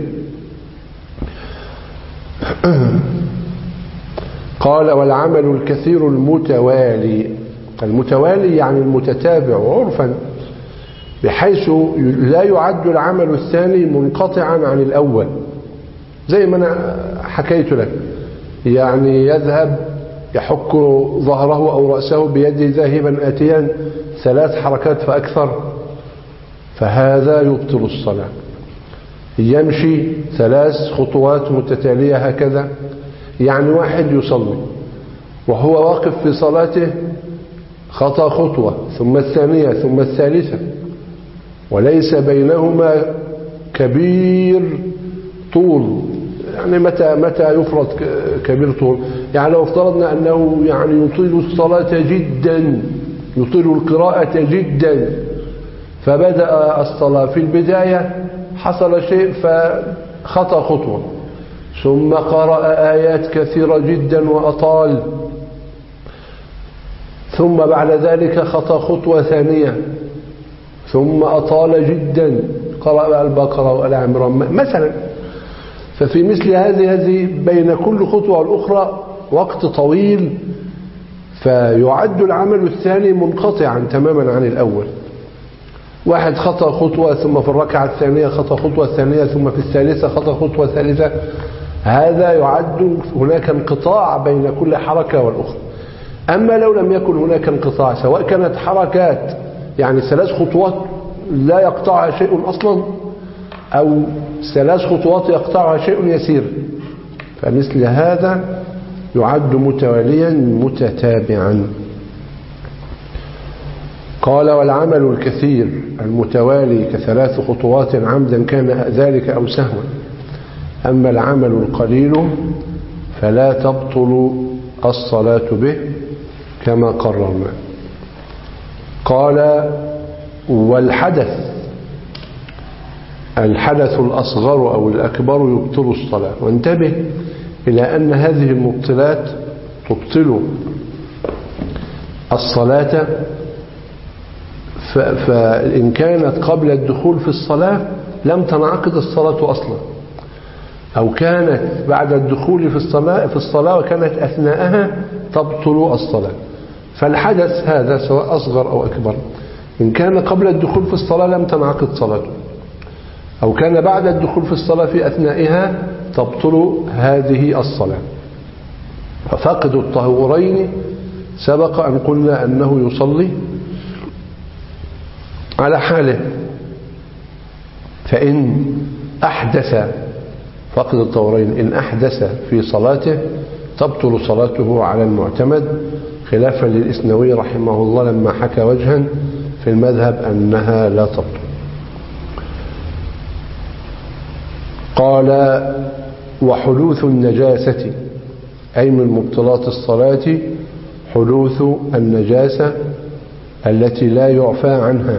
قال والعمل الكثير المتوالي. المتوالي يعني المتتابع عرفا، بحيث لا يعد العمل الثاني منقطعا عن الأول، زي ما أنا حكيت لك، يعني يذهب يحك ظهره أو رأسه بيده ذاهبا آتيا ثلاث حركات فأكثر، فهذا يبطل الصلاة. يمشي ثلاث خطوات متتالية هكذا، يعني واحد يصلي وهو واقف في صلاته خطأ خطوة ثم الثانية ثم الثالثة وليس بينهما كبير طول. يعني متى متى يفرض كبير طول؟ يعني لو افترضنا أنه يعني يطيل الصلاة جدا، يطيل القراءة جدا، فبدأ الصلاة في البداية حصل شيء فخطأ خطوة، ثم قرأ آيات كثيرة جدا وأطال، ثم بعد ذلك خطأ خطوة ثانية، ثم أطال جدا قرأ البقرة وآل عمران مثلا. ففي مثل هذه هذه بين كل خطوة والأخرى وقت طويل، فيعد العمل الثاني منقطعا تماما عن الأول. واحد خطأ خطوة ثم في الركعة الثانية خطأ خطوة ثانية ثم في الثالثة خطأ خطوة ثالثة، هذا يعد هناك انقطاع بين كل حركة والأخرى. أما لو لم يكن هناك انقطاع، سواء كانت حركات يعني ثلاث خطوات لا يقطعها شيء أصلا، أو ثلاث خطوات يقطعها شيء يسير، فمثل هذا يعد متواليا متتابعا. قال والعمل الكثير المتوالي كثلاث خطوات عمدا كان ذلك أو سهوا، أما العمل القليل فلا تبطل الصلاة به كما قررنا. قال والحدث، الحدث الأصغر أو الأكبر يبطل الصلاة. وانتبه إلى أن هذه المبطلات تبطل الصلاة، فإن كانت قبل الدخول في الصلاة لم تنعقد الصلاة أصلا، أو كانت بعد الدخول في الصلاة في الصلاة وكانت أثناءها تبطل الصلاة. فالحدث هذا سواء أصغر أو أكبر إن كان قبل الدخول في الصلاة لم تنعقد صلاته، أو كان بعد الدخول في الصلاة في أثنائها تبطل هذه الصلاة. ففقد الطهورين سبق أن قلنا أنه يصلي على حاله، فإن أحدث فقد الطهورين إن أحدث في صلاته تبطل صلاته على المعتمد، خلافا للإسنوي رحمه الله لما حكى وجها في المذهب أنها لا تبطل. قال وحدوث النجاسة، أي من مبطلات الصلاة حدوث النجاسة التي لا يعفى عنها.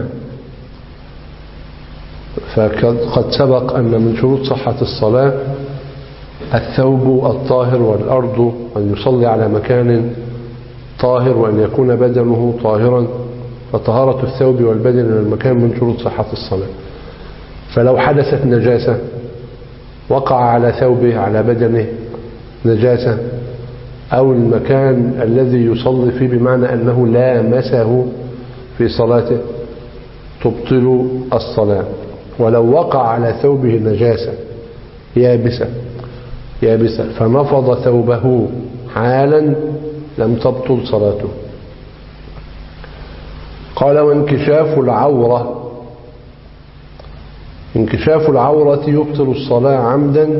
فقد سبق أن من شروط صحة الصلاة الثوب الطاهر والأرض، أن يصلي على مكان طاهر وأن يكون بدنه طاهرا، فطهارة الثوب والبدن من المكان من شروط صحة الصلاة. فلو حدثت نجاسة وقع على ثوبه على بدنه نجاسة، أو المكان الذي يصلي فيه بمعنى أنه لامسه في صلاته، تبطل الصلاة. ولو وقع على ثوبه نجاسة يابسة يابسة فنفض ثوبه حالا لم تبطل صلاته. قال وانكشاف العورة، انكشاف العورة يبطل الصلاة عمدا،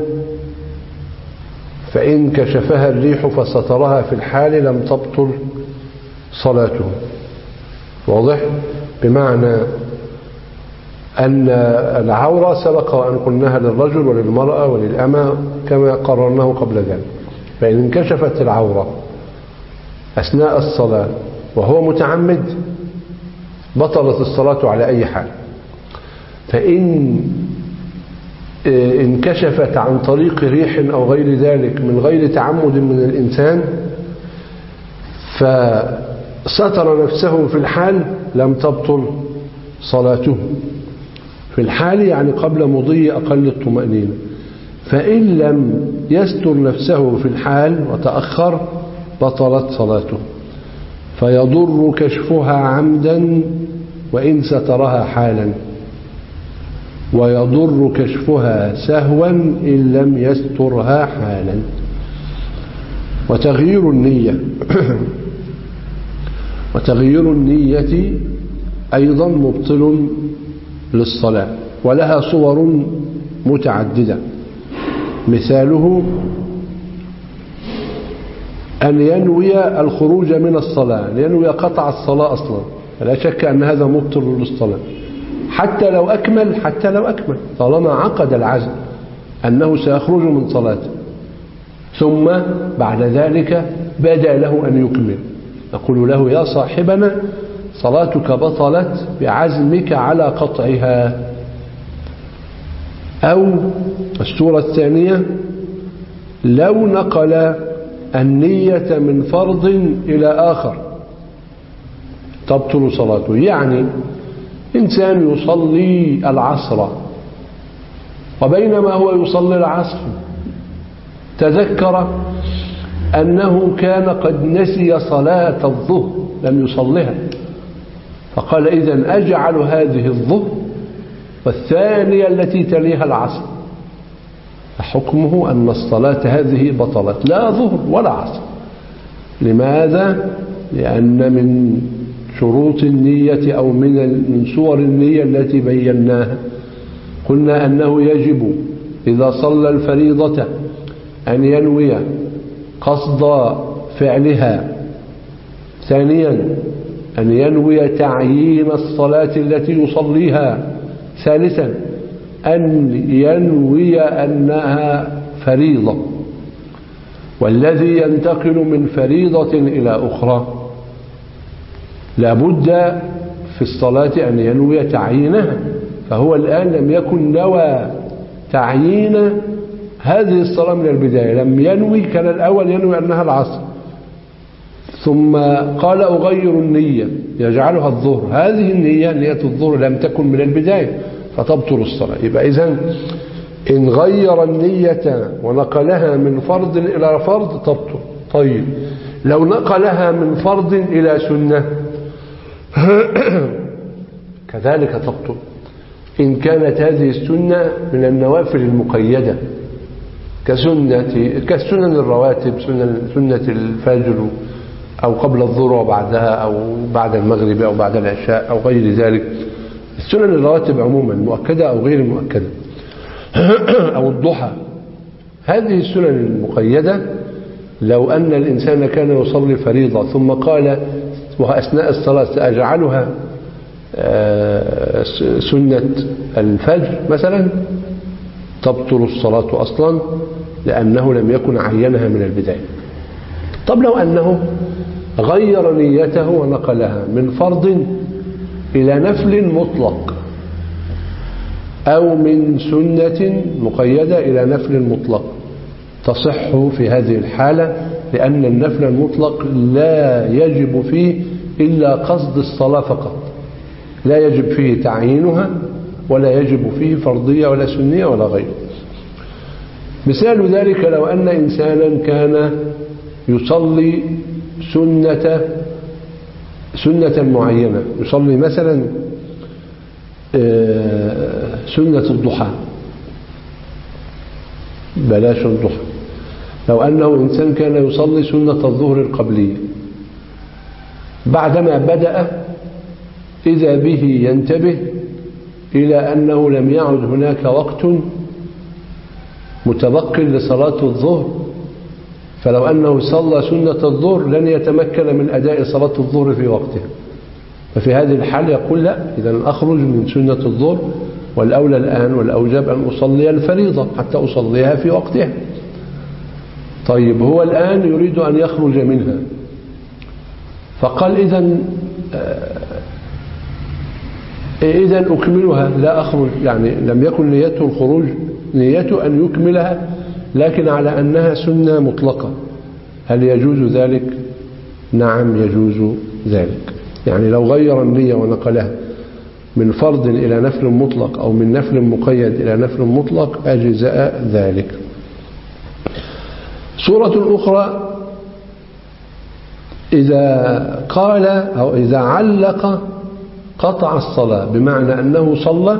فإن كشفها الريح فسترها في الحال لم تبطل صلاته. واضح؟ بمعنى أن العورة سبق وأن قلناها للرجل وللمرأة وللأمة كما قررناه قبل ذلك. فإن انكشفت العورة أثناء الصلاة وهو متعمد بطلت الصلاة على أي حال. فإن انكشفت عن طريق ريح أو غير ذلك من غير تعمد من الإنسان فستر نفسه في الحال لم تبطل صلاته في الحال، يعني قبل مضي أقل الطمأنينة. فإن لم يستر نفسه في الحال وتأخر بطلت صلاته، فيضر كشفها عمدا وإن سترها حالا، ويضر كشفها سهوا إن لم يسترها حالا. وتغيير النية وتغيير النية أيضا مبطل للصلاة، ولها صور متعددة. مثاله أن ينوي الخروج من الصلاة، أن ينوي قطع الصلاة أصلا، لا شك أن هذا مبطل للصلاة حتى لو أكمل حتى لو أكمل طالما عقد العزم أنه سيخرج من صلاته ثم بعد ذلك بدا له أن يكمل، نقول له يا صاحبنا صلاتك بطلت بعزمك على قطعها. أو الصورة الثانية لو نقل النية من فرض إلى آخر تبطل صلاته. يعني إنسان يصلي العصر وبينما هو يصلي العصر تذكر أنه كان قد نسي صلاة الظهر لم يصلها، فقال إذن أجعل هذه الظهر والثانية التي تليها العصر، فحكمه أن الصلاة هذه بطلت لا ظهر ولا عصر. لماذا؟ لأن من شروط النية أو من من صور النية التي بيناها قلنا أنه يجب إذا صلى الفريضة أن ينوي قصد فعلها. ثانيا أن ينوي تعيين الصلاة التي يصليها. ثالثا أن ينوي أنها فريضة، والذي ينتقل من فريضة إلى أخرى لابد في الصلاة أن ينوي تعيينها، فهو الآن لم يكن نوى تعيين هذه الصلاة من البداية، لم ينوي، كان الأول ينوي أنها العصر ثم قال أغير النية يجعلها الظهر، هذه النية نية الظهر لم تكن من البداية فتبطل الصلاة. يبقى إذن إن غير النية ونقلها من فرض إلى فرض تبطل. طيب لو نقلها من فرض إلى سنة كذلك تبطل إن كانت هذه السنة من النوافل المقيدة كسنة كسنن الرواتب، سنة الفجر أو قبل الظهر وبعدها أو بعد المغرب أو بعد العشاء أو غير ذلك. السنن الرواتب عموما مؤكدة أو غير مؤكدة أو الضحى، هذه السنن المقيدة لو أن الإنسان كان يصلي فريضة ثم قال وأثناء الصلاة سأجعلها سنة الفجر مثلا تبطل الصلاة أصلا لأنه لم يكن عينها من البداية. طب لو أنه غير نيته ونقلها من فرض إلى نفل مطلق أو من سنة مقيدة إلى نفل مطلق تصح في هذه الحالة، لأن النفل المطلق لا يجب فيه إلا قصد الصلاة فقط، لا يجب فيه تعيينها ولا يجب فيه فرضية ولا سنية ولا غير. مثال ذلك لو أن إنسانا كان يصلي سنة سنة معينة، يصلي مثلا سنة الضحى، بلاش الضحى، لو أنه إنسان كان يصلي سنة الظهر القبلية، بعدما بدأ إذا به ينتبه إلى أنه لم يعد هناك وقت متبق لصلاة الظهر، فلو أنه صلى سنة الظهر لن يتمكن من أداء صلاة الظهر في وقتها، ففي هذه الحال يقول لا، إذا أخرج من سنة الظهر والأولى الآن والأوجب أن أصلي الفريضة حتى أصليها في وقتها. طيب هو الآن يريد أن يخرج منها، فقال إذن إذن أكملها لا أخرج، يعني لم يكن نيته الخروج، نيته أن يكملها لكن على أنها سنة مطلقة. هل يجوز ذلك؟ نعم يجوز ذلك. يعني لو غير النية ونقلها من فرض إلى نفل مطلق أو من نفل مقيد إلى نفل مطلق أجزاء ذلك. صورة أخرى إذا قال أو إذا علق قطع الصلاة، بمعنى أنه صلى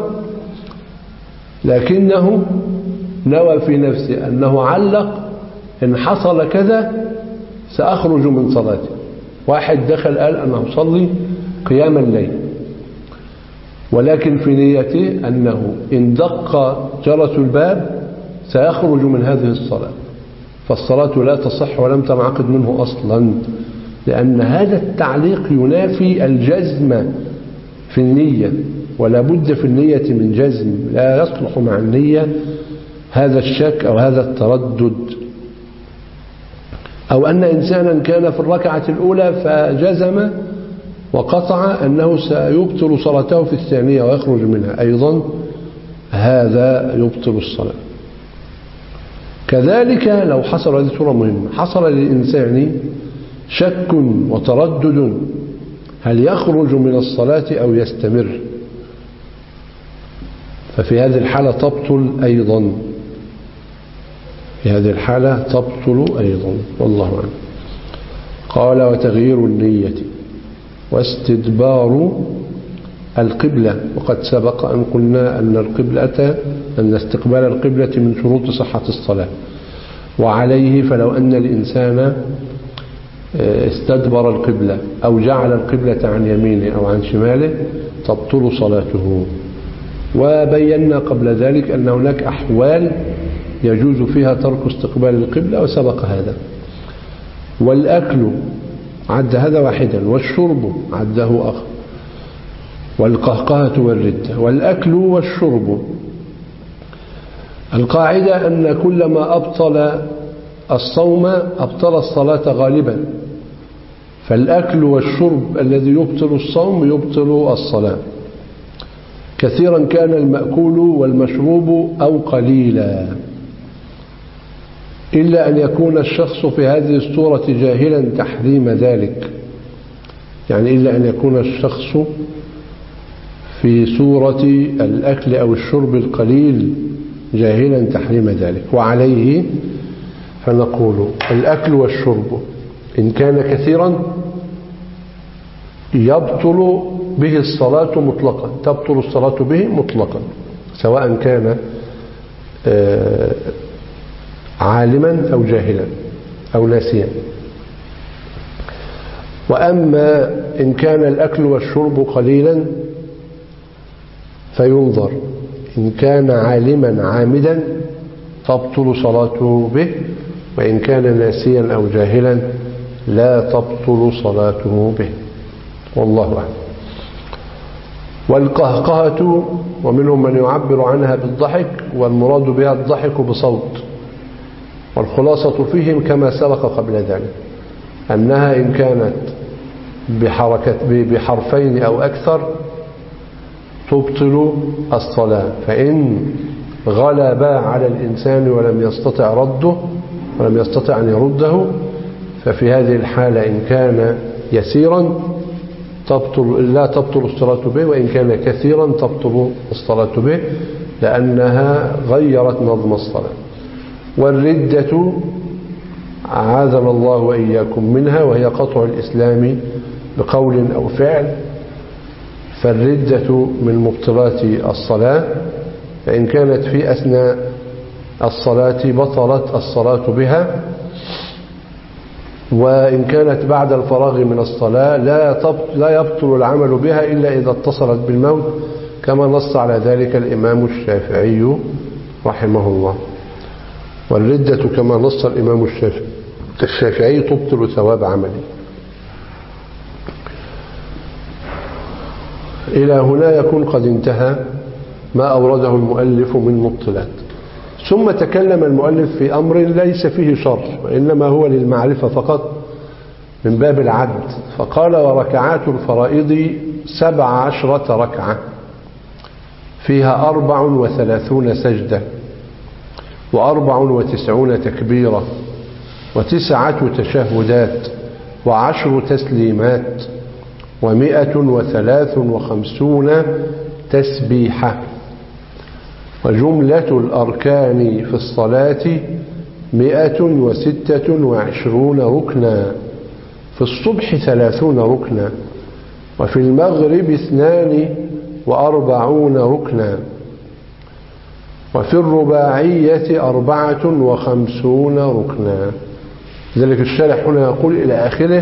لكنه نوى في نفسه أنه علق إن حصل كذا سأخرج من صلاتي. واحد دخل قال أنا أصلي قيام الليل، ولكن في نيته أنه إن دق جرس الباب سيخرج من هذه الصلاة، فالصلاة لا تصح ولم تنعقد منه أصلا، لأن هذا التعليق ينافي الجزم في النية، ولا بد في النية من جزم، لا يصلح مع النية هذا الشك أو هذا التردد. أو أن إنسانا كان في الركعة الأولى فجزم وقطع أنه سيبطل صلاته في الثانية ويخرج منها، أيضا هذا يبطل الصلاة. كذلك لو حصل، هذه صورة مهمة، حصل للإنسان شك وتردد هل يخرج من الصلاة أو يستمر، ففي هذه الحالة تبطل أيضا، في هذه الحالة تبطل أيضا، والله أعلم. قال وتغيير النية واستدبار القبلة، وقد سبق أن قلنا أن القبلة أن استقبال القبلة من شروط صحة الصلاة، وعليه فلو أن الإنسان استدبر القبلة أو جعل القبلة عن يمينه أو عن شماله تبطل صلاته. وبينا قبل ذلك أن هناك أحوال يجوز فيها ترك استقبال القبلة وسبق هذا. والأكل عد هذا واحدا، والشرب عده آخر، والقهقهة والردة. والأكل والشرب القاعدة أن كل ما أبطل الصوم أبطل الصلاة غالبا، فالأكل والشرب الذي يبطل الصوم يبطل الصلاة، كثيرا كان المأكول والمشروب أو قليلا، إلا أن يكون الشخص في هذه الصورة جاهلا تحريم ذلك، يعني إلا أن يكون الشخص في صورة الأكل أو الشرب القليل جاهلا تحريم ذلك. وعليه فنقول الأكل والشرب إن كان كثيرا يبطل به الصلاة مطلقا، تبطل الصلاة به مطلقا، سواء كان عالما أو جاهلا أو ناسيا. وأما إن كان الأكل والشرب قليلا فينظر، إن كان عالما عامدا تبطل صلاته به، وإن كان ناسيا أو جاهلا لا تبطل صلاته به، والله أعلم. والقهقهة ومنهم من يعبر عنها بالضحك، والمراد بها الضحك بصوت، والخلاصة فيهم كما سبق قبل ذلك أنها إن كانت بحركة بحرفين أو أكثر تبطل الصلاة، فإن غلبا على الإنسان ولم يستطع رده ولم يستطع أن يرده ففي هذه الحالة إن كان يسيرا تبطل لا تبطل الصلاة به، وإن كان كثيرا تبطل الصلاة به، لأنها غيرت نظم الصلاة. والردة عاذنا الله وإياكم منها، وهي قطع الإسلام بقول أو فعل، فالردة من مبطلات الصلاة، فإن كانت في أثناء الصلاة بطلت الصلاة بها، وإن كانت بعد الفراغ من الصلاة لا لا يبطل العمل بها إلا إذا اتصلت بالموت، كما نص على ذلك الإمام الشافعي رحمه الله. والردة كما نص الإمام الشافعي الشافعي تبطل ثواب عمله. إلى هنا يكون قد انتهى ما أورده المؤلف من مبطلات. ثم تكلم المؤلف في أمر ليس فيه شرح وإنما هو للمعرفة فقط من باب العد، فقال: وركعات الفرائض سبع عشرة ركعة فيها أربع وثلاثون سجدة وأربع وتسعون تكبيرة وتسعة تشهدات وعشر تسليمات ومئة وثلاث وخمسون تسبيحة. وجملة الأركان في الصلاة مئة وستة وعشرون ركنا، في الصبح ثلاثون ركنا، وفي المغرب اثنان وأربعون ركنا، وفي الرباعية أربعة وخمسون ركنا. لذلك الشارح هنا يقول إلى آخره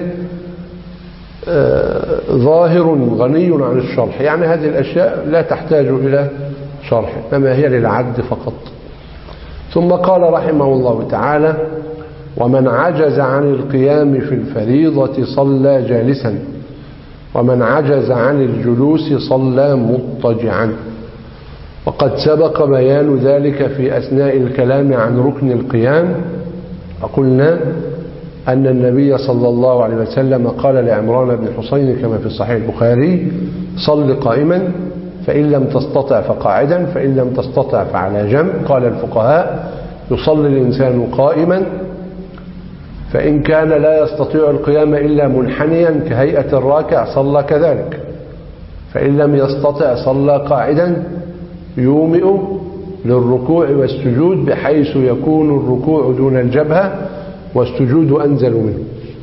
آه ظاهر غني عن الشرح، يعني هذه الأشياء لا تحتاج إلى شرح إنما هي للعد فقط. ثم قال رحمه الله تعالى: ومن عجز عن القيام في الفريضة صلى جالسا، ومن عجز عن الجلوس صلى مضطجعا. وقد سبق بيان ذلك في أثناء الكلام عن ركن القيام، وقلنا أن النبي صلى الله عليه وسلم قال لعمران بن حسين كما في صحيح البخاري: صل قائما فإن لم تستطع فقاعدا فإن لم تستطع فعلى جنب. قال الفقهاء: يصلي الإنسان قائما، فإن كان لا يستطيع القيام إلا منحنيا كهيئة الراكع صلى كذلك، فإن لم يستطع صلى قاعدا يومئ للركوع والسجود بحيث يكون الركوع دون الجبهة والسجود أنزل منه.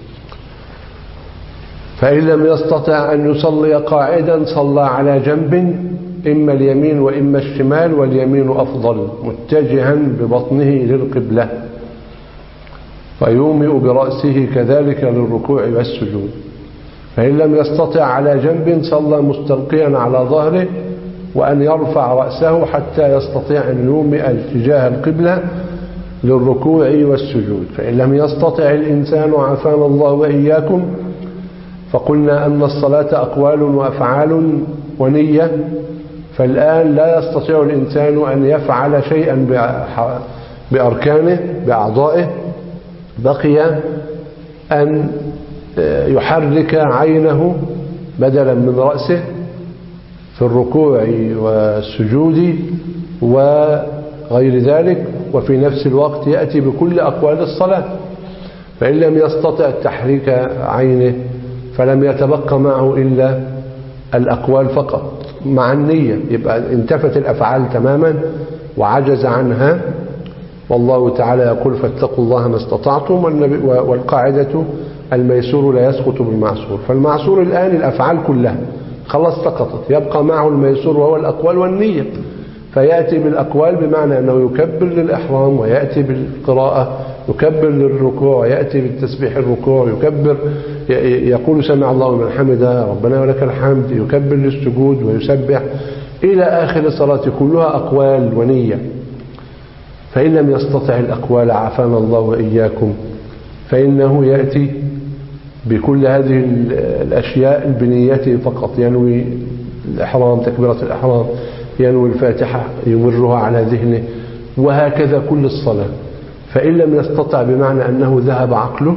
فإن لم يستطع أن يصلي قاعدا صلى على جنب، إما اليمين وإما الشمال، واليمين أفضل، متجها ببطنه للقبلة، ويومئ برأسه كذلك للركوع والسجود. فإن لم يستطع على جنب صلى مستلقيا على ظهره، وأن يرفع رأسه حتى يستطيع أن يومئ اتجاه القبلة للركوع والسجود. فإن لم يستطع الإنسان عافانا الله وإياكم، فقلنا أن الصلاة أقوال وأفعال ونية، فالآن لا يستطيع الإنسان أن يفعل شيئا بأركانه بأعضائه، بقي أن يحرك عينه بدلا من رأسه في الركوع والسجود وغير ذلك، وفي نفس الوقت يأتي بكل أقوال الصلاة. فإن لم يستطع تحريك عينه فلم يتبقى معه إلا الأقوال فقط مع النية، يبقى انتفت الأفعال تماما وعجز عنها. والله تعالى يقول: فاتقوا الله ما استطعتم، والقاعدة الميسور لا يسقط بالمعسور. فالمعسور الآن الأفعال كلها خلاص سقطت، يبقى معه الميسور وهو الأقوال والنية. فيأتي بالأقوال بمعنى أنه يكبر للإحرام، ويأتي بالقراءة يكبر للركوع، ويأتي بالتسبيح الركوع يكبر، يقول سمع الله من حمده ربنا ولك الحمد، يكبر للسجود ويسبح إلى آخر الصلاة، كلها أقوال ونية. فإن لم يستطع الأقوال عافانا الله وإياكم، فإنه يأتي بكل هذه الأشياء بنيته فقط، ينوي الإحرام تكبيرة الإحرام، ينوي الفاتحة يمرها على ذهنه، وهكذا كل الصلاة. فإن لم يستطع بمعنى أنه ذهب عقله،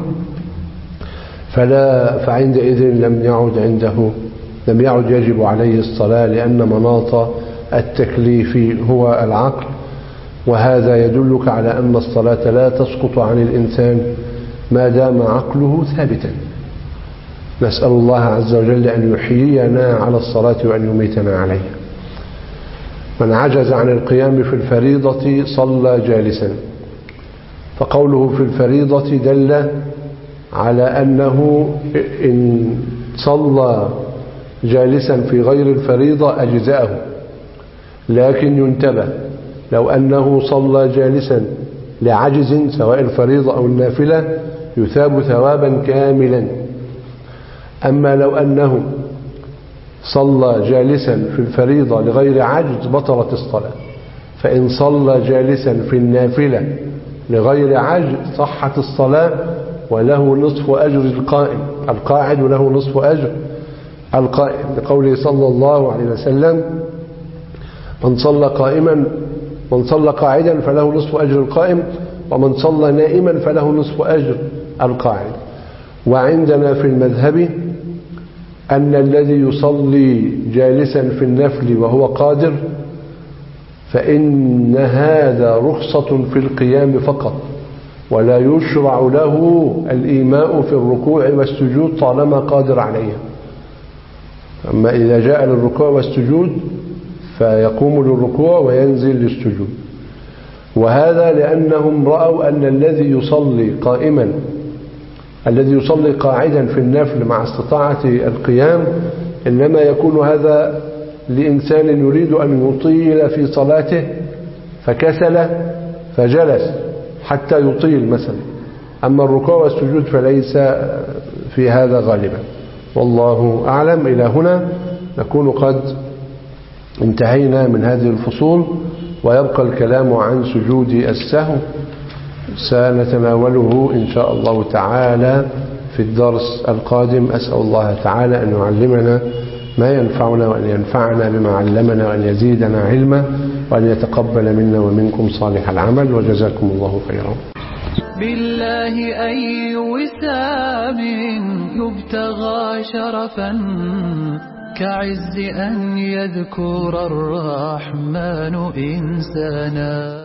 فلا فعندئذ لم يعد عنده لم يعد يجب عليه الصلاة، لأن مناط التكليف هو العقل. وهذا يدلك على أن الصلاة لا تسقط عن الإنسان ما دام عقله ثابتا. نسأل الله عز وجل أن يحيينا على الصلاة وأن يميتنا عليها. من عجز عن القيام في الفريضة صلى جالسا، فقوله في الفريضة دل على أنه إن صلى جالسا في غير الفريضة أجزاءه، لكن ينتبه لو أنه صلى جالسا لعجز سواء الفريضة أو النافلة يثاب ثوابا كاملا. أما لو أنه صلى جالسا في الفريضة لغير عجز بطلت الصلاة. فإن صلى جالسا في النافلة لغير عجز صحت الصلاة، وله نصف أجر القائم، القاعد له نصف أجر القائم، لقوله صلى الله عليه وسلم: من صلى قائما من صلى قاعدا فله نصف أجر القائم، ومن صلى نائما فله نصف أجر القاعد. وعندنا في المذهب أن الذي يصلي جالسا في النفل وهو قادر فإن هذا رخصة في القيام فقط، ولا يشرع له الإيماء في الركوع والسجود طالما قادر عليها. أما إذا جاء للركوع والسجود فيقوم للركوع وينزل للسجود. وهذا لأنهم رأوا أن الذي يصلي قائما الذي يصلي قاعدا في النفل مع استطاعة القيام إنما يكون هذا لإنسان يريد أن يطيل في صلاته فكسل فجلس حتى يطيل مثلا. أما الركوع والسجود فليس في هذا غالبا، والله أعلم. إلى هنا نكون قد انتهينا من هذه الفصول، ويبقى الكلام عن سجود السهو سنتناوله إن شاء الله تعالى في الدرس القادم. أسأل الله تعالى أن يعلمنا ما ينفعنا وأن ينفعنا بما علمنا وأن يزيدنا علما وأن يتقبل منا ومنكم صالح العمل، وجزاكم الله خيرا. بالله أي وسام يبتغى شرفا كعز أن يذكر الرحمن إنسانا.